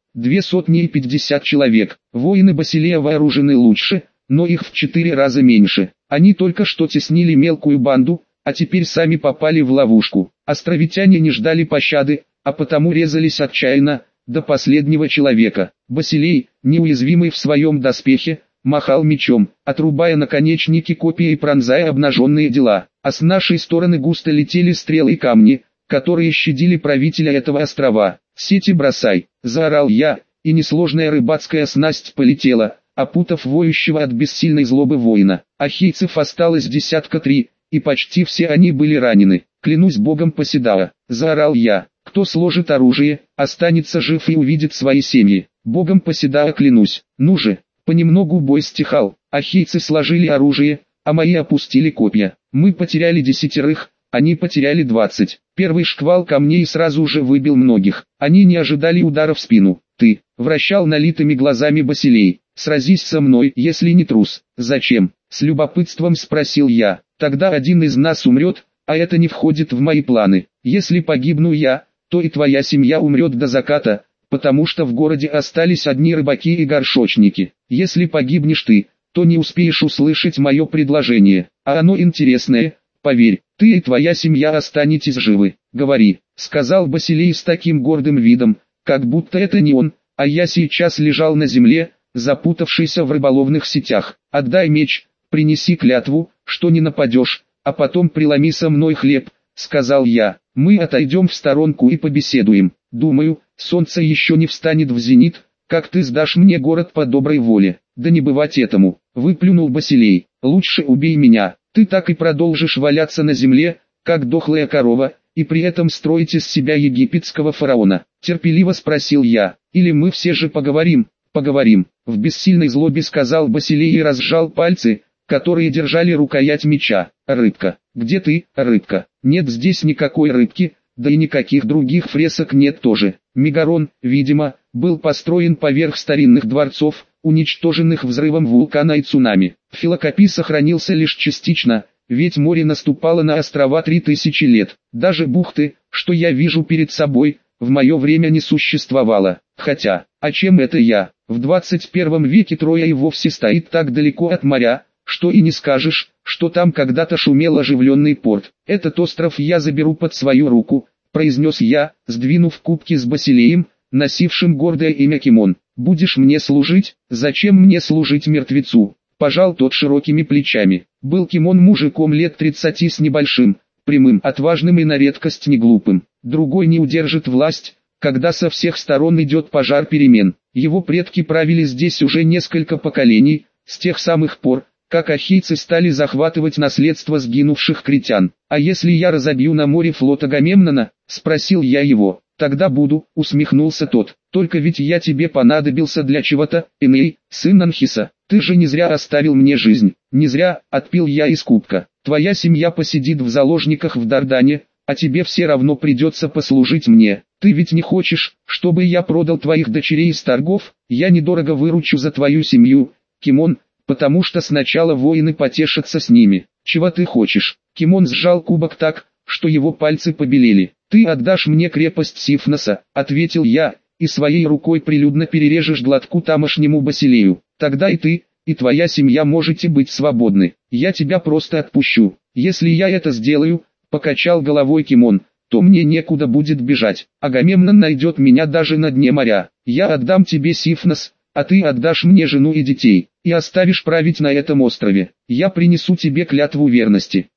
250 человек. Воины Басилея вооружены лучше, но их в 4 раза меньше. Они только что теснили мелкую банду, а теперь сами попали в ловушку. Островитяне не ждали пощады, а потому резались отчаянно, до последнего человека. Басилей, неуязвимый в своем доспехе, махал мечом, отрубая наконечники копий и пронзая обнаженные дела. А с нашей стороны густо летели стрелы и камни, которые щадили правителя этого острова. «Сети бросай!» – заорал я, и несложная рыбацкая снасть полетела, опутав воющего от бессильной злобы воина. Ахейцев осталось 3, и почти все они были ранены. «Клянусь богом Поседаа!» – заорал я. «Кто сложит оружие, останется жив и увидит свои семьи. Богом Поседаа клянусь!» Ну же! Понемногу бой стихал. Ахейцы сложили оружие, а мои опустили копья. Мы потеряли 10, они потеряли 20. Первый шквал камней сразу же выбил многих. Они не ожидали удара в спину. «Ты», — вращал налитыми глазами Басилей, — «сразись со мной, если не трус». «Зачем?» — с любопытством спросил я. «Тогда один из нас умрет, а это не входит в мои планы. Если погибну я, то и твоя семья умрет до заката, потому что в городе остались одни рыбаки и горшочники. Если погибнешь ты, то не успеешь услышать мое предложение, а оно интересное, поверь, ты и твоя семья останетесь живы. Говори», — сказал Басилей с таким гордым видом, как будто это не он, а я сейчас лежал на земле, запутавшийся в рыболовных сетях. «Отдай меч, принеси клятву, что не нападешь, а потом преломи со мной хлеб», — сказал я. «Мы отойдем в сторонку и побеседуем. Думаю, солнце еще не встанет в зенит, как ты сдашь мне город по доброй воле». «Да не бывать этому», — выплюнул Басилей. «Лучше убей меня, ты так и продолжишь валяться на земле, как дохлая корова, и при этом строить из себя египетского фараона». Терпеливо спросил я. «Или мы все же поговорим?» «Поговорим», — в бессильной злобе сказал Басилей и разжал пальцы, которые держали рукоять меча. «Рыбка, где ты, рыбка?» «Нет здесь никакой рыбки, да и никаких других фресок нет тоже». Мегарон, видимо, был построен поверх старинных дворцов, уничтоженных взрывом вулкана и цунами. Филокопи сохранился лишь частично, ведь море наступало на острова 3000 лет. Даже бухты, что я вижу перед собой, в мое время не существовало. Хотя, а чем это я? В 21 веке Троя и вовсе стоит так далеко от моря, что и не скажешь, что там когда-то шумел оживленный порт. «Этот остров я заберу под свою руку», — произнес я, сдвинув кубки с Басилеем, носившим гордое имя Кимон. «Будешь мне служить? Зачем мне служить мертвецу?» Пожал тот широкими плечами. Был Кимон мужиком лет 30 с небольшим, прямым, отважным и на редкость не глупым. Другой не удержит власть, когда со всех сторон идет пожар перемен. Его предки правили здесь уже несколько поколений, с тех самых пор, как ахейцы стали захватывать наследство сгинувших критян. «А если я разобью на море флот Агамемнона?» — спросил я его. «Тогда буду», — усмехнулся тот. «Только ведь я тебе понадобился для чего-то, Эней, сын Анхиса. Ты же не зря оставил мне жизнь». «Не зря», — отпил я из кубка. «Твоя семья посидит в заложниках в Дардане, а тебе все равно придется послужить мне. Ты ведь не хочешь, чтобы я продал твоих дочерей из торгов? Я недорого выручу за твою семью, Кимон, потому что сначала воины потешатся с ними». «Чего ты хочешь?» Кимон сжал кубок так, что его пальцы побелели. «Ты отдашь мне крепость Сифноса», — ответил я, «и своей рукой прилюдно перережешь глотку тамошнему Басилею. Тогда и ты, и твоя семья можете быть свободны. Я тебя просто отпущу. Если я это сделаю», — покачал головой Кимон, «то мне некуда будет бежать. Агамемнон найдет меня даже на дне моря. Я отдам тебе Сифнос, а ты отдашь мне жену и детей, и оставишь править на этом острове. Я принесу тебе клятву верности».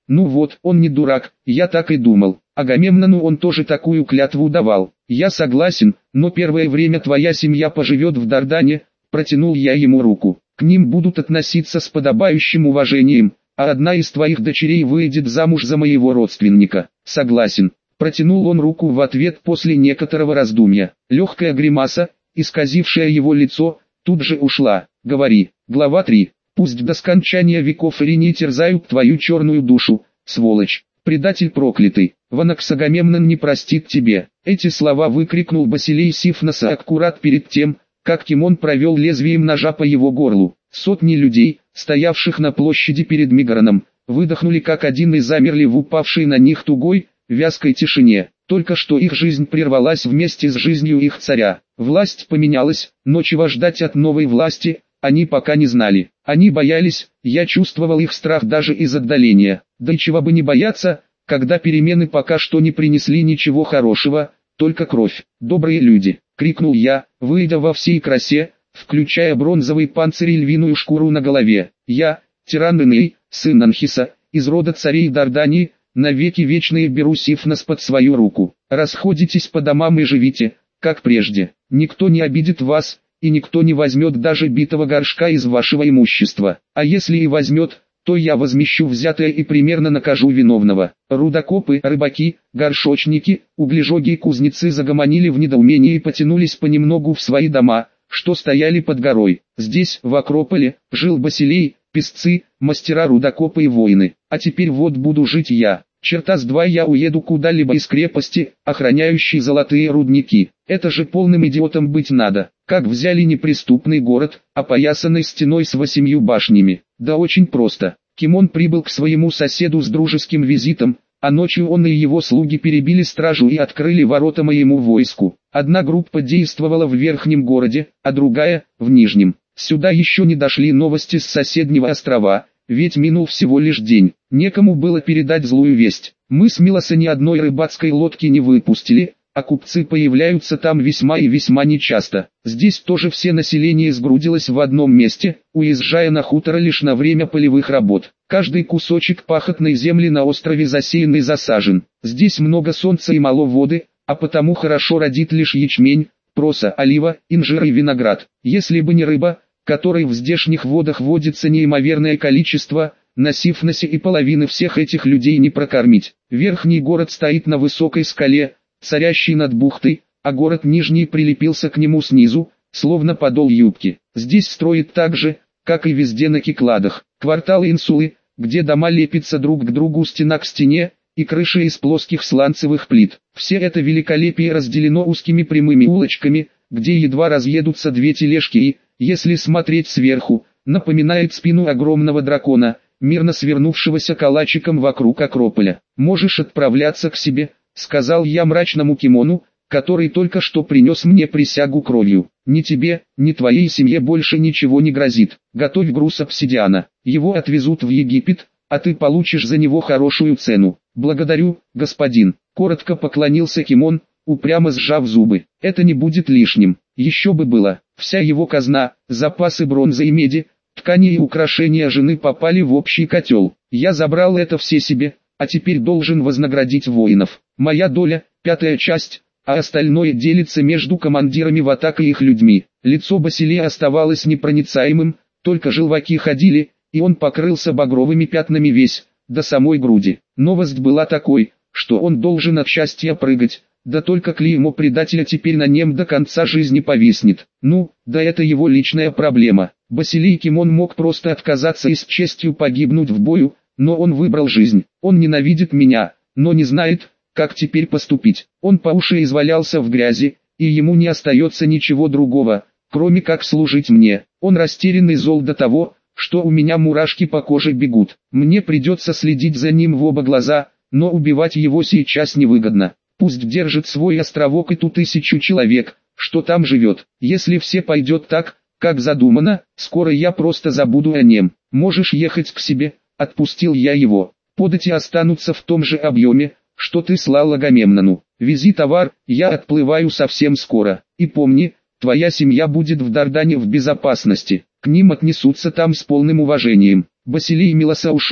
Ну вот, он не дурак, я так и думал. Агамемнону он тоже такую клятву давал. Я согласен, но первое время твоя семья поживет в Дардане, протянул я ему руку. К ним будут относиться с подобающим уважением, а одна из твоих дочерей выйдет замуж за моего родственника. Согласен. Протянул он руку в ответ после некоторого раздумья. Легкая гримаса, исказившая его лицо, тут же ушла. Говори. Глава 3. Пусть до скончания веков не терзают твою черную душу, сволочь, предатель проклятый. Ванакс Агамемнон не простит тебе. Эти слова выкрикнул Басилей Сифноса аккурат перед тем, как Кимон провел лезвием ножа по его горлу. Сотни людей, стоявших на площади перед Мегароном, выдохнули как один и замерли в упавшей на них тугой, вязкой тишине. Только что их жизнь прервалась вместе с жизнью их царя. Власть поменялась, но чего ждать от новой власти, они пока не знали. Они боялись, я чувствовал их страх даже из отдаления. Да и чего бы не бояться, когда перемены пока что не принесли ничего хорошего, только кровь. «Добрые люди!» — крикнул я, выйдя во всей красе, включая бронзовый панцирь и львиную шкуру на голове. «Я, тиран Эней, сын Анхиса, из рода царей Дардании, навеки вечные беру Сифнос под свою руку. Расходитесь по домам и живите, как прежде. Никто не обидит вас, и никто не возьмет даже битого горшка из вашего имущества. А если и возьмет, то я возмещу взятое и примерно накажу виновного». Рудокопы, рыбаки, горшочники, углежоги и кузнецы загомонили в недоумении и потянулись понемногу в свои дома, что стояли под горой. Здесь, в Акрополе, жил Басилей, песцы, мастера рудокопа и воины. А теперь вот буду жить я. Черта с два я уеду куда-либо из крепости, охраняющей золотые рудники. Это же полным идиотом быть надо. Как взяли неприступный город, опоясанный стеной с 8 башнями? Да очень просто. Кимон прибыл к своему соседу с дружеским визитом, а ночью он и его слуги перебили стражу и открыли ворота моему войску. Одна группа действовала в верхнем городе, а другая — в нижнем. Сюда еще не дошли новости с соседнего острова, ведь минул всего лишь день. Некому было передать злую весть. Мы с Милоса ни одной рыбацкой лодки не выпустили, а купцы появляются там весьма и весьма нечасто. Здесь тоже все население сгрудилось в одном месте, уезжая на хутор лишь на время полевых работ. Каждый кусочек пахотной земли на острове засеян и засажен. Здесь много солнца и мало воды, а потому хорошо родит лишь ячмень, проса, олива, инжир и виноград. Если бы не рыба, которой в здешних водах водится неимоверное количество, на Сифносе и половины всех этих людей не прокормить. Верхний город стоит на высокой скале, царящий над бухтой, а город нижний прилепился к нему снизу, словно подол юбки. Здесь строят так же, как и везде на Кикладах. Кварталы инсулы, где дома лепятся друг к другу стена к стене, и крыши из плоских сланцевых плит. Все это великолепие разделено узкими прямыми улочками, где едва разъедутся две тележки и, если смотреть сверху, напоминает спину огромного дракона, мирно свернувшегося калачиком вокруг Акрополя. «Можешь отправляться к себе», — сказал я мрачному Кимону, который только что принес мне присягу кровью. «Ни тебе, ни твоей семье больше ничего не грозит. Готовь груз обсидиана. Его отвезут в Египет, а ты получишь за него хорошую цену». «Благодарю, господин», — коротко поклонился Кимон, упрямо сжав зубы. «Это не будет лишним. Еще бы было». Вся его казна, запасы бронзы и меди, ткани и украшения жены попали в общий котел. Я забрал это все себе, а теперь должен вознаградить воинов. Моя доля — 5-я часть, а остальное делится между командирами ватак и их людьми. Лицо Басилея оставалось непроницаемым, только желваки ходили, и он покрылся багровыми пятнами весь, до самой груди. Новость была такой, что он должен от счастья прыгать. Да только клеймо предателя теперь на нем до конца жизни повиснет. Ну, да это его личная проблема. Басилей Кимон мог просто отказаться и с честью погибнуть в бою, но он выбрал жизнь. Он ненавидит меня, но не знает, как теперь поступить. Он по уши извалялся в грязи, и ему не остается ничего другого, кроме как служить мне. Он растерян и зол до того, что у меня мурашки по коже бегут. Мне придется следить за ним в оба глаза, но убивать его сейчас невыгодно. Пусть держит свой островок и ту 1000 человек, что там живет. Если все пойдет так, как задумано, скоро я просто забуду о нем. Можешь ехать к себе, отпустил я его. Подати останутся в том же объеме, что ты слал Агамемнону. Вези товар, я отплываю совсем скоро. И помни, твоя семья будет в Дардане в безопасности. К ним отнесутся там с полным уважением. Басилей Милоса ушел,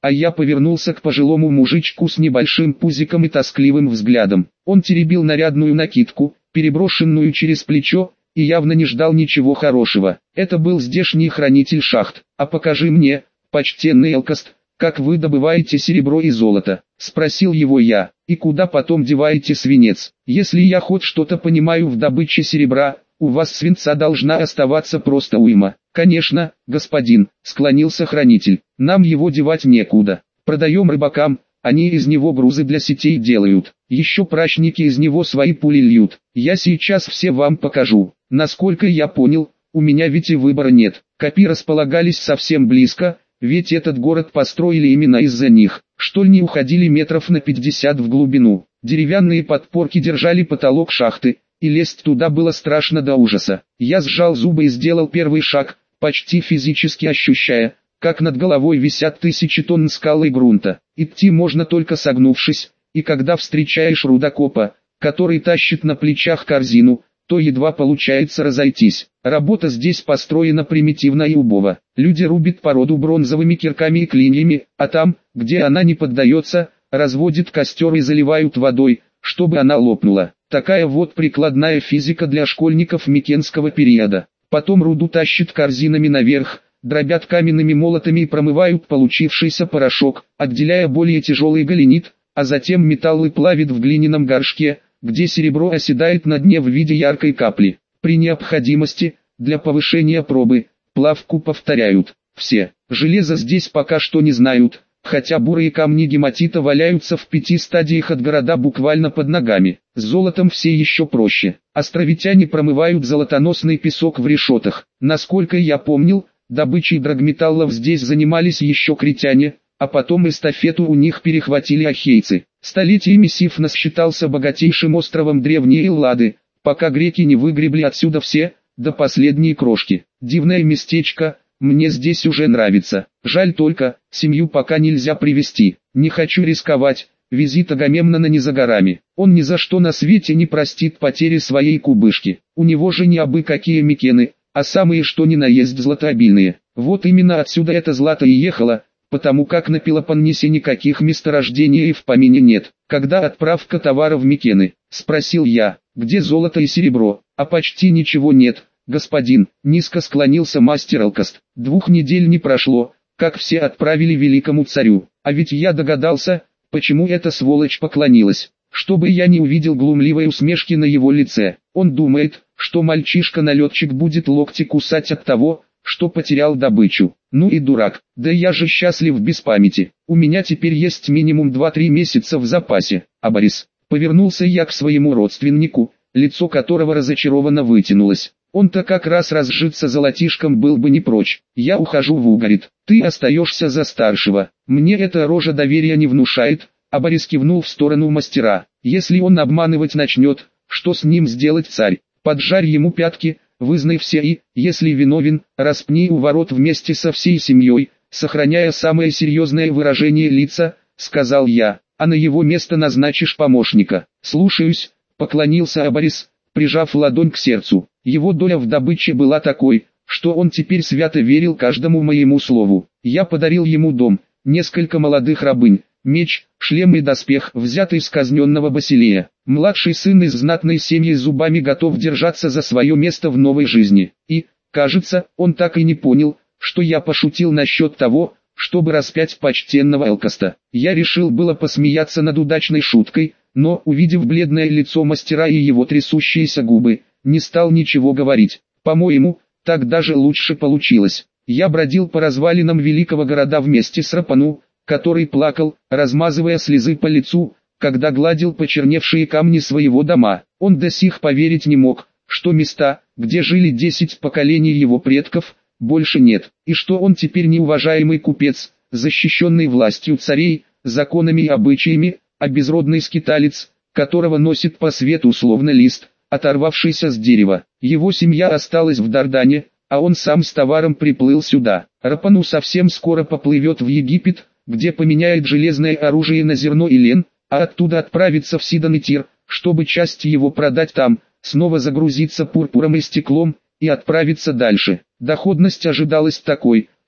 а я повернулся к пожилому мужичку с небольшим пузиком и тоскливым взглядом. Он теребил нарядную накидку, переброшенную через плечо, и явно не ждал ничего хорошего. Это был здешний хранитель шахт. «А покажи мне, почтенный Элкаст, как вы добываете серебро и золото?» — спросил его я. «И куда потом деваете свинец? Если я хоть что-то понимаю в добыче серебра, у вас свинца должна оставаться просто уйма». «Конечно, господин», — склонился хранитель, — «нам его девать некуда. Продаем рыбакам, они из него грузы для сетей делают. Еще прачники из него свои пули льют. Я сейчас все вам покажу. Насколько я понял, у меня ведь и выбора нет». Копи располагались совсем близко, ведь этот город построили именно из-за них. Штольни уходили метров на 50 в глубину. Деревянные подпорки держали потолок шахты, и лезть туда было страшно до ужаса. Я сжал зубы и сделал первый шаг, почти физически ощущая, как над головой висят тысячи тонн скалы и грунта. Идти можно только согнувшись, и когда встречаешь рудокопа, который тащит на плечах корзину, то едва получается разойтись. Работа здесь построена примитивно и убого. Люди рубят породу бронзовыми кирками и клиньями, а там, где она не поддается, разводят костер и заливают водой, чтобы она лопнула. Такая вот прикладная физика для школьников микенского периода. Потом руду тащат корзинами наверх, дробят каменными молотами и промывают получившийся порошок, отделяя более тяжелый галенит, а затем металлы плавят в глиняном горшке, где серебро оседает на дне в виде яркой капли. При необходимости, для повышения пробы, плавку повторяют. Все. Железо здесь пока что не знают, хотя бурые камни гематита валяются в 5 стадиях от города буквально под ногами. С золотом все еще проще. Островитяне промывают золотоносный песок в решетах. Насколько я помнил, добычей драгметаллов здесь занимались еще критяне, а потом эстафету у них перехватили ахейцы. Столетиями Сифнос считался богатейшим островом древней Эллады, пока греки не выгребли отсюда все, до последней крошки. Дивное местечко, мне здесь уже нравится. Жаль только, семью пока нельзя привезти. Не хочу рисковать, визит Агамемнона не за горами. Он ни за что на свете не простит потери своей кубышки. У него же не абы какие микены, а самые что ни на есть златообильные. Вот именно отсюда это злато и ехало, потому как на Пелопоннесе никаких месторождений и в помине нет. «Когда отправка товара в Микены?» — спросил я. «Где золото и серебро?» «А почти ничего нет, господин», — низко склонился мастер Элкаст. 2 недель не прошло, как все отправили великому царю. А ведь я догадался, почему эта сволочь поклонилась. Чтобы я не увидел глумливой усмешки на его лице. Он думает, что мальчишка-налетчик будет локти кусать от того, что потерял добычу. Ну и дурак, да я же счастлив без памяти. У меня теперь есть минимум 2-3 месяца в запасе. А Борис, повернулся я к своему родственнику, лицо которого разочарованно вытянулось. Он-то как раз разжиться золотишком был бы не прочь. Я ухожу в Угорит, ты остаешься за старшего. Мне эта рожа доверия не внушает, а Борис кивнул в сторону мастера. Если он обманывать начнет, что с ним сделать, царь? Поджарь ему пятки, вызнай все и, если виновен, распни у ворот вместе со всей семьей, сохраняя самое серьезное выражение лица, сказал я, а на его место назначишь помощника. Слушаюсь, поклонился Абарис, прижав ладонь к сердцу. Его доля в добыче была такой, что он теперь свято верил каждому моему слову. Я подарил ему дом, несколько молодых рабынь, меч, шлем и доспех, взятый из казненного Басилея. Младший сын из знатной семьи с зубами готов держаться за свое место в новой жизни. И, кажется, он так и не понял, что я пошутил насчет того, чтобы распять почтенного Элкаста. Я решил было посмеяться над удачной шуткой, но, увидев бледное лицо мастера и его трясущиеся губы, не стал ничего говорить. По-моему, так даже лучше получилось. Я бродил по развалинам великого города вместе с Рапану, который плакал, размазывая слезы по лицу, когда гладил почерневшие камни своего дома. Он до сих поверить не мог, что места, где жили 10 поколений его предков, больше нет, и что он теперь неуважаемый купец, защищенный властью царей, законами и обычаями, а безродный скиталец, которого носит по свету словно лист, оторвавшийся с дерева. Его семья осталась в Дардане, а он сам с товаром приплыл сюда. Рапану совсем скоро поплывет в Египет, где поменяет железное оружие на зерно и лен, а оттуда отправится в Сидон и Тир, чтобы часть его продать там, снова загрузиться пурпуром и стеклом, и отправиться дальше. Доходность ожидалась такой,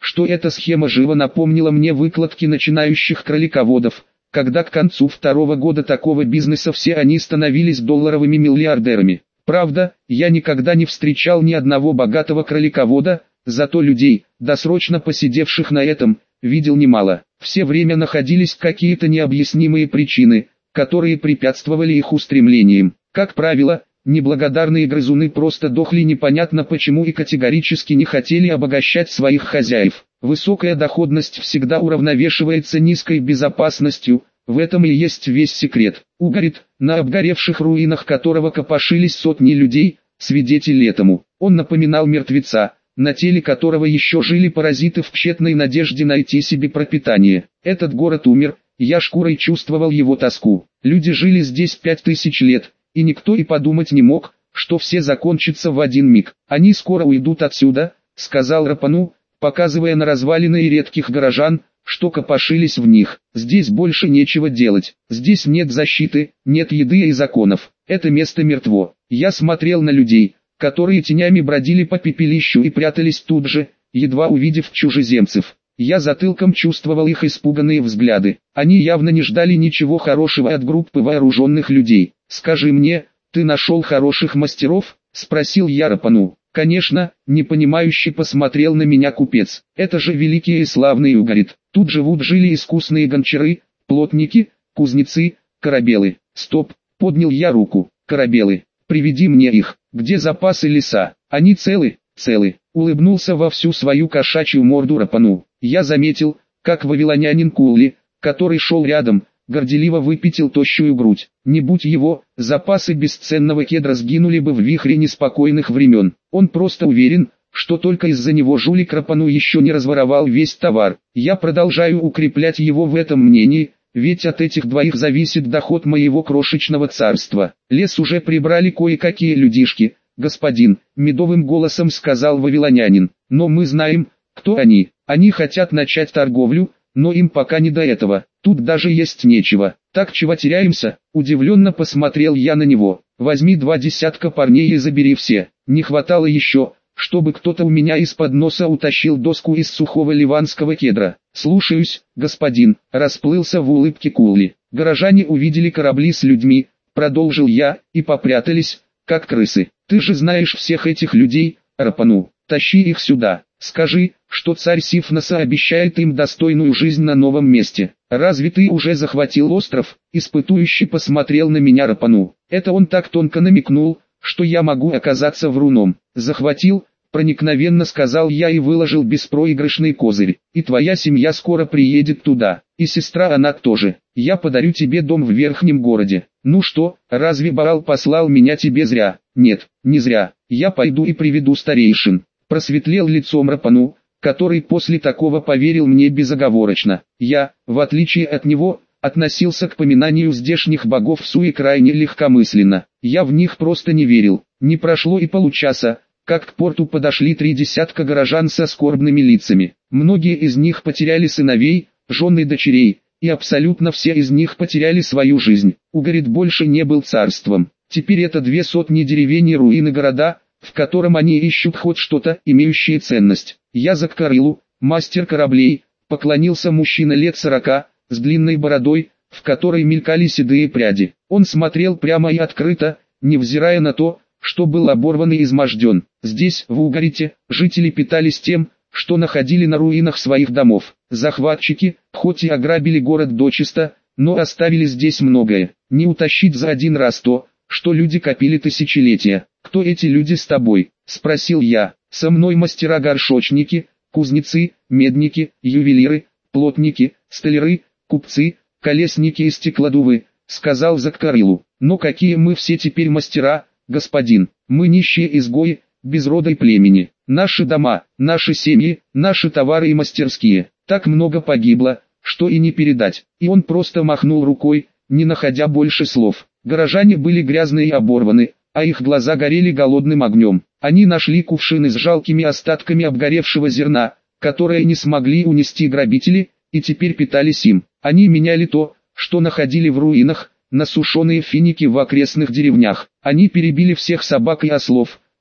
что эта схема живо напомнила мне выкладки начинающих кролиководов, когда к концу второго года такого бизнеса все они становились долларовыми миллиардерами. Правда, я никогда не встречал ни одного богатого кроликовода, зато людей, досрочно посидевших на этом, видел немало. Все время находились какие-то необъяснимые причины, которые препятствовали их устремлениям. Как правило, неблагодарные грызуны просто дохли непонятно почему и категорически не хотели обогащать своих хозяев. Высокая доходность всегда уравновешивается низкой безопасностью, в этом и есть весь секрет. Угорит, на обгоревших руинах которого копошились сотни людей, свидетель этому. Он напоминал мертвеца, на теле которого еще жили паразиты в тщетной надежде найти себе пропитание. Этот город умер, я шкурой чувствовал его тоску. Люди жили здесь 5000 лет, и никто и подумать не мог, что все закончится в один миг. Они скоро уйдут отсюда, сказал Рапану, показывая на развалины и редких горожан, что копошились в них. Здесь больше нечего делать. Здесь нет защиты, нет еды и законов. Это место мертво. Я смотрел на людей, которые тенями бродили по пепелищу и прятались тут же, едва увидев чужеземцев. Я затылком чувствовал их испуганные взгляды. Они явно не ждали ничего хорошего от группы вооруженных людей. «Скажи мне, ты нашел хороших мастеров?» – спросил я Рапану. «Конечно», – непонимающе посмотрел на меня купец. «Это же великий и славный Угорит. Тут жили искусные гончары, плотники, кузнецы, корабелы». «Стоп», – поднял я руку. «Корабелы. Приведи мне их. Где запасы леса? Они целы?» «Целы», — улыбнулся во всю свою кошачью морду Рапану. Я заметил, как вавилонянин Кулли, который шел рядом, горделиво выпятил тощую грудь. Не будь его, запасы бесценного кедра сгинули бы в вихре неспокойных времен. Он просто уверен, что только из-за него жулик Рапану еще не разворовал весь товар. Я продолжаю укреплять его в этом мнении, ведь от этих двоих зависит доход моего крошечного царства. Лес уже прибрали кое-какие людишки, господин, медовым голосом сказал вавилонянин. Но мы знаем, кто они. Они хотят начать торговлю, но им пока не до этого. Тут даже есть нечего. Так чего теряемся? Удивленно посмотрел я на него. Возьми 20 парней и забери все. Не хватало еще, чтобы кто-то у меня из-под носа утащил доску из сухого ливанского кедра. Слушаюсь, господин, расплылся в улыбке Кулли. Горожане увидели корабли с людьми, продолжил я, и попрятались, как крысы. Ты же знаешь всех этих людей, Рапану. Тащи их сюда. Скажи, что царь Сифноса обещает им достойную жизнь на новом месте. Разве ты уже захватил остров? Испытующий посмотрел на меня Рапану. Это он так тонко намекнул, что я могу оказаться вруном. Захватил, проникновенно сказал я и выложил беспроигрышный козырь. И твоя семья скоро приедет туда. И сестра она тоже. Я подарю тебе дом в верхнем городе. Ну что, разве Баал послал меня тебе зря? Нет, не зря. Я пойду и приведу старейшин. Просветлел лицом Рапану, который после такого поверил мне безоговорочно. Я, в отличие от него, относился к поминанию здешних богов в Суе крайне легкомысленно. Я в них просто не верил. Не прошло и получаса, как к порту подошли 3 десятка горожан со скорбными лицами. Многие из них потеряли сыновей, жен и дочерей, и абсолютно все из них потеряли свою жизнь. Угорит больше не был царством. Теперь это 200 деревень и руины города, в котором они ищут хоть что-то, имеющее ценность. Я Заккарылу, мастер кораблей, поклонился мужчина лет 40, с длинной бородой, в которой мелькали седые пряди. Он смотрел прямо и открыто, невзирая на то, что был оборван и изможден. Здесь, в Угорите, жители питались тем, что находили на руинах своих домов. Захватчики, хоть и ограбили город дочисто, но оставили здесь многое. Не утащить за один раз то, что люди копили тысячелетия. «Кто эти люди с тобой?» – спросил я. «Со мной мастера-горшочники, кузнецы, медники, ювелиры, плотники, столяры, купцы, колесники и стеклодувы», – сказал Заккарылу. «Но какие мы все теперь мастера, господин? Мы нищие изгои, без рода и племени. Наши дома, наши семьи, наши товары и мастерские. Так много погибло, что и не передать». И он просто махнул рукой, не находя больше слов. Горожане были грязные и оборваны, а их глаза горели голодным огнем. Они нашли кувшины с жалкими остатками обгоревшего зерна, которое не смогли унести грабители, и теперь питались им. Они меняли то, что находили в руинах, на сушеные финики в окрестных деревнях. Они перебили всех собак и ослов,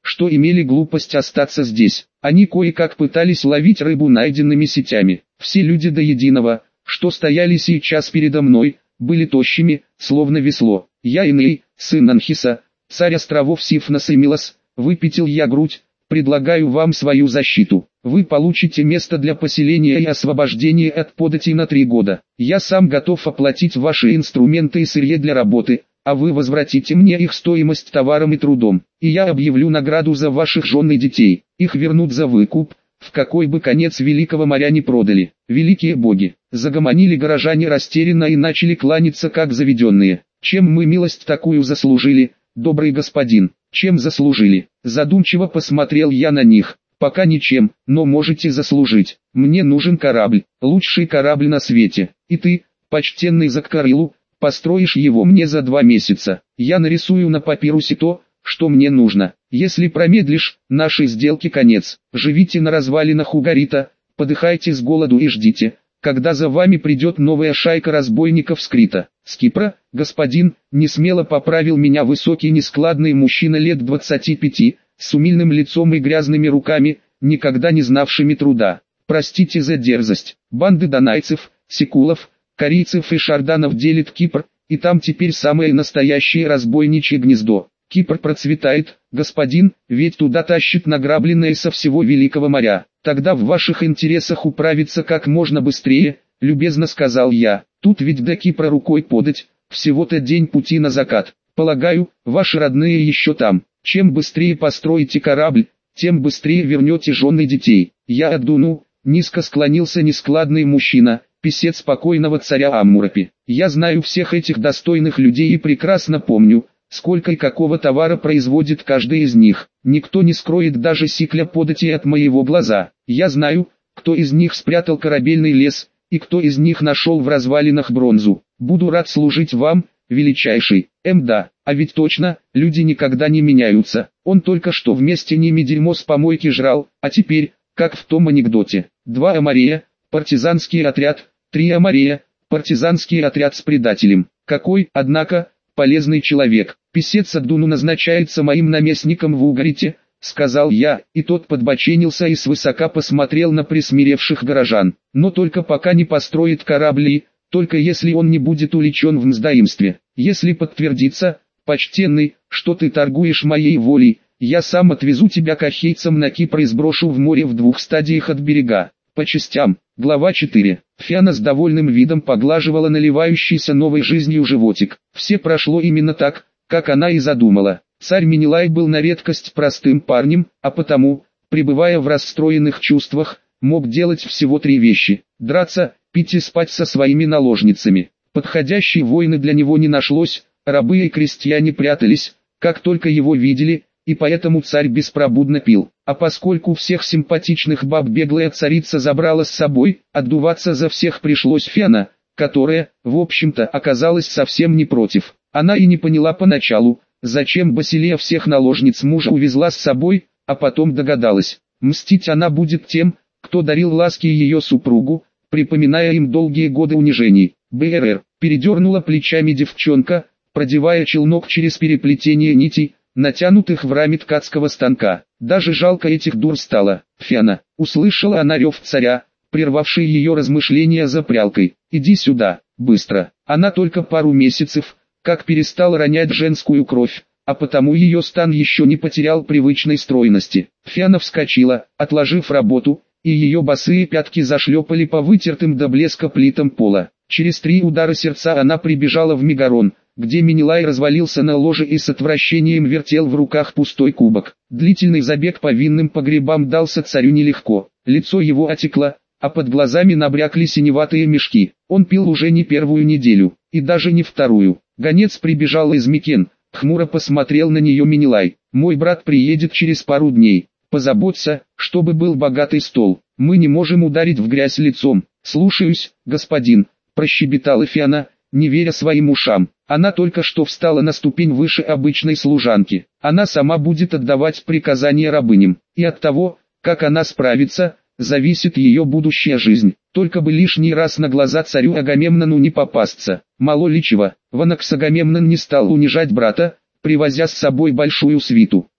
что имели глупость остаться здесь. Они кое-как пытались ловить рыбу найденными сетями. Все люди до единого, что стояли сейчас передо мной, были тощими, словно весло. Я Иней, сын Анхиса, царь островов Сифнос и Милос, выпятил я грудь, предлагаю вам свою защиту. Вы получите место для поселения и освобождения от податей на 3 года. Я сам готов оплатить ваши инструменты и сырье для работы, а вы возвратите мне их стоимость товаром и трудом. И я объявлю награду за ваших жен и детей. Их вернут за выкуп, в какой бы конец Великого моря не продали. Великие боги, загомонили горожане растерянно и начали кланяться как заведенные. Чем мы милость такую заслужили, добрый господин, чем заслужили? Задумчиво посмотрел я на них. Пока ничем, но можете заслужить. Мне нужен корабль, лучший корабль на свете. И ты, почтенный Заккарилу, построишь его мне за 2 месяца. Я нарисую на папирусе то, что мне нужно. Если промедлишь, нашей сделке конец. Живите на развалинах Угарита, подыхайте с голоду и ждите, когда за вами придет новая шайка разбойников с Крита. С Кипра, господин, несмело поправил меня высокий нескладный мужчина лет 25, с умильным лицом и грязными руками, никогда не знавшими труда. Простите за дерзость. Банды донайцев, секулов, корейцев и шарданов делит Кипр, и там теперь самое настоящее разбойничье гнездо. Кипр процветает, господин, ведь туда тащит награбленное со всего Великого моря. Тогда в ваших интересах управиться как можно быстрее, любезно сказал я. Тут ведь до Кипра рукой подать, всего-то день пути на закат. Полагаю, ваши родные еще там. Чем быстрее построите корабль, тем быстрее вернете жен и детей. Я отдуну, низко склонился нескладный мужчина, писец спокойного царя Аммурапи. Я знаю всех этих достойных людей и прекрасно помню, сколько и какого товара производит каждый из них. Никто не скроет даже сикля подати от моего глаза. Я знаю, кто из них спрятал корабельный лес, и кто из них нашел в развалинах бронзу. Буду рад служить вам, величайший. Да, а ведь точно, люди никогда не меняются. Он только что вместе ними дерьмо с помойки жрал, а теперь, как в том анекдоте, 2 Амарея, партизанский отряд, 3 Амарея, партизанский отряд с предателем. Какой, однако, полезный человек. Писец Аддуну назначается моим наместником в Угарите, сказал я, и тот подбоченился и свысока посмотрел на присмиревших горожан. Но только пока не построит корабли, только если он не будет уличен в мздоимстве. Если подтвердится, почтенный, что ты торгуешь моей волей, я сам отвезу тебя к ахейцам на Кипр и сброшу в море в 2 стадиях от берега. По частям. Глава 4. Фиана с довольным видом поглаживала наливающийся новой жизнью животик. Все прошло именно так, как она и задумала. Царь Менелай был на редкость простым парнем, а потому, пребывая в расстроенных чувствах, мог делать всего 3 вещи: драться, пить и спать со своими наложницами. Подходящей воины для него не нашлось, рабы и крестьяне прятались, как только его видели, и поэтому царь беспробудно пил. А поскольку всех симпатичных баб беглая царица забрала с собой, отдуваться за всех пришлось Фиана, которая, в общем-то, оказалась совсем не против. Она и не поняла поначалу, зачем Басилия всех наложниц мужа увезла с собой, а потом догадалась. Мстить она будет тем, кто дарил ласки ее супругу, припоминая им долгие годы унижений. БРР. Передернула плечами девчонка, продевая челнок через переплетение нитей, натянутых в раме ткацкого станка. Даже жалко этих дур стало. Фиана. Услышала она рев царя, прервавший ее размышления за прялкой. Иди сюда, быстро. Она только пару месяцев, как перестала ронять женскую кровь, а потому ее стан еще не потерял привычной стройности. Фиана вскочила, отложив работу, и ее босые пятки зашлепали по вытертым до блеска плитам пола. Через 3 удара сердца она прибежала в Мегарон, где Менелай развалился на ложе и с отвращением вертел в руках пустой кубок. Длительный забег по винным погребам дался царю нелегко. Лицо его отекло, а под глазами набрякли синеватые мешки. Он пил уже не 1-ю неделю, и даже не 2-ю. Гонец прибежал из Микен, хмуро посмотрел на нее Менелай. «Мой брат приедет через пару дней. Позаботься, чтобы был богатый стол. Мы не можем ударить в грязь лицом». «Слушаюсь, господин», — прощебетала Фиана, не веря своим ушам. Она только что встала на ступень выше обычной служанки. Она сама будет отдавать приказания рабыням. И от того, как она справится, зависит ее будущая жизнь. Только бы лишний раз на глаза царю Агамемнону не попасться. Мало ли чего, Ванакс Агамемнон не стал унижать брата, привозя с собой большую свиту.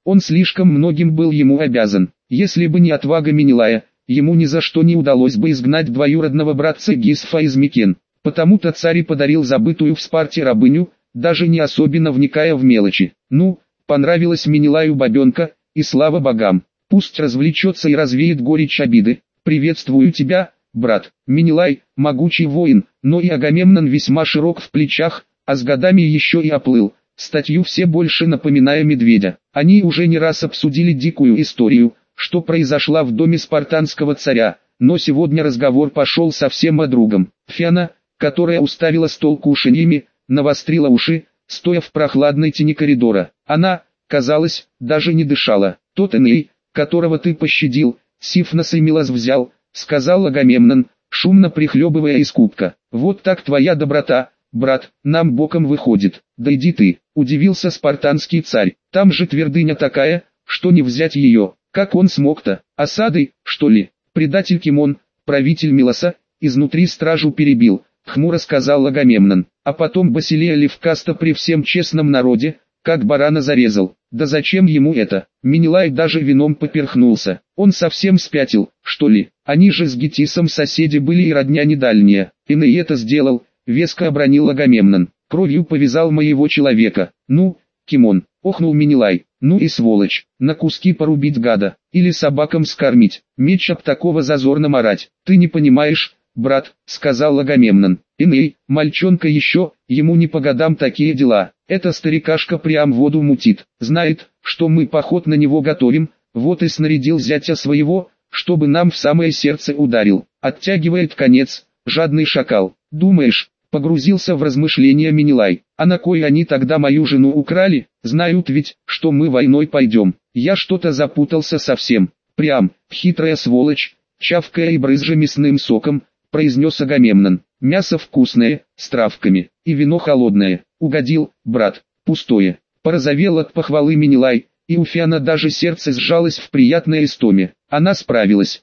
Он слишком многим был ему обязан. Если бы не отвага Менелая, ему ни за что не удалось бы изгнать двоюродного братца Гисфа из Микен. Потому-то царь и подарил забытую в Спарте рабыню, даже не особенно вникая в мелочи. Ну, понравилась Менелаю бабенка, и слава богам. Пусть развлечется и развеет горечь обиды. Приветствую тебя, брат. Менелай, могучий воин, но и Агамемнон весьма широк в плечах, а с годами еще и оплыл, статью все больше напоминая медведя. Они уже не раз обсудили дикую историю, что произошла в доме спартанского царя, но сегодня разговор пошел совсем о другом. Фиана, которая уставила стол кушаньями, навострила уши, стоя в прохладной тени коридора. Она, казалось, даже не дышала. «Тот Эней, которого ты пощадил, Сифнос и Милос взял», — сказал Агамемнон, шумно прихлебывая из кубка. «Вот так твоя доброта, брат, нам боком выходит». «Да иди ты», — удивился спартанский царь. «Там же твердыня такая, что не взять ее. Как он смог-то? Осадой, что ли?» Предатель Кимон, правитель Милоса, изнутри стражу перебил, хмуро сказал Агамемнон. А потом Басилея Левкаста при всем честном народе, как барана зарезал. Да зачем ему это? Менелай даже вином поперхнулся. Он совсем спятил, что ли? Они же с Гетисом соседи были и родня недальняя. Эней это сделал, веско обронил Агамемнон. Кровью повязал моего человека. Ну, Кимон, охнул Менелай. Ну и сволочь, на куски порубить гада, или собакам скормить, меч об такого зазорно марать. Ты не понимаешь, брат, сказал Агамемнон. Эней, мальчонка еще, ему не по годам такие дела. Эта старикашка прям воду мутит, знает, что мы поход на него готовим, вот и снарядил зятя своего, чтобы нам в самое сердце ударил. Оттягивает конец, жадный шакал. Думаешь? Погрузился в размышления Менелай. А на кой они тогда мою жену украли? Знают ведь, что мы войной пойдем. Я что-то запутался совсем. Прям, хитрая сволочь, чавкая и брызжа мясным соком, произнес Агамемнон. Мясо вкусное, с травками, и вино холодное. Угодил, брат, пустое. Порозовел от похвалы Менелай, и у Фиана даже сердце сжалось в приятной истоме. Она справилась.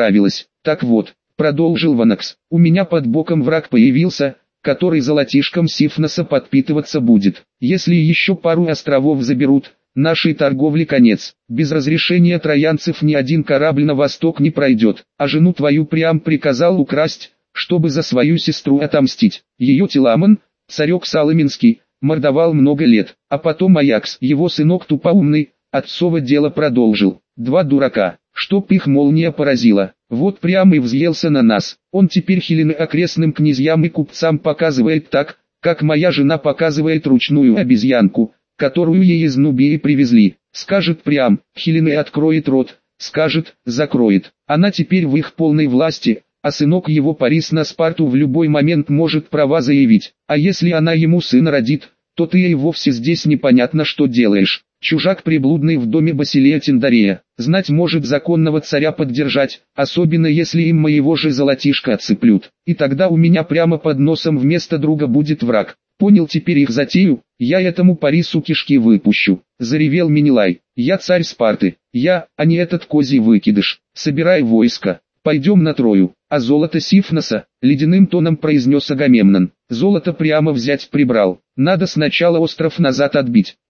Так вот, продолжил Ванакс, у меня под боком враг появился, который золотишком Сифноса подпитываться будет. Если еще пару островов заберут, нашей торговле конец. Без разрешения троянцев ни один корабль на восток не пройдет, а жену твою прям приказал украсть, чтобы за свою сестру отомстить. Ее Теламон, царек Саламинский, мордовал много лет, а потом Аякс, его сынок тупоумный, отцово дело продолжил. Два дурака, чтоб их молния поразила. Вот прямо и взъелся на нас. Он теперь Хелены окрестным князьям и купцам показывает так, как моя жена показывает ручную обезьянку, которую ей из Нубии привезли. Скажет прям, Хелены откроет рот, скажет, закроет. Она теперь в их полной власти, а сынок его Парис на Спарту в любой момент может права заявить. А если она ему сына родит, то ты и вовсе здесь непонятно что делаешь. Чужак приблудный в доме Басилея Тиндарея, знать может законного царя поддержать, особенно если им моего же золотишка отсыплют. И тогда у меня прямо под носом вместо друга будет враг. Понял теперь их затею? Я этому Парису кишки выпущу. Заревел Менелай. Я царь Спарты. Я, а не этот козий выкидыш. Собирай войско. Пойдем на Трою. А золото Сифноса, ледяным тоном произнес Агамемнон. Золото прямо взять прибрал. Надо сначала остров назад отбить.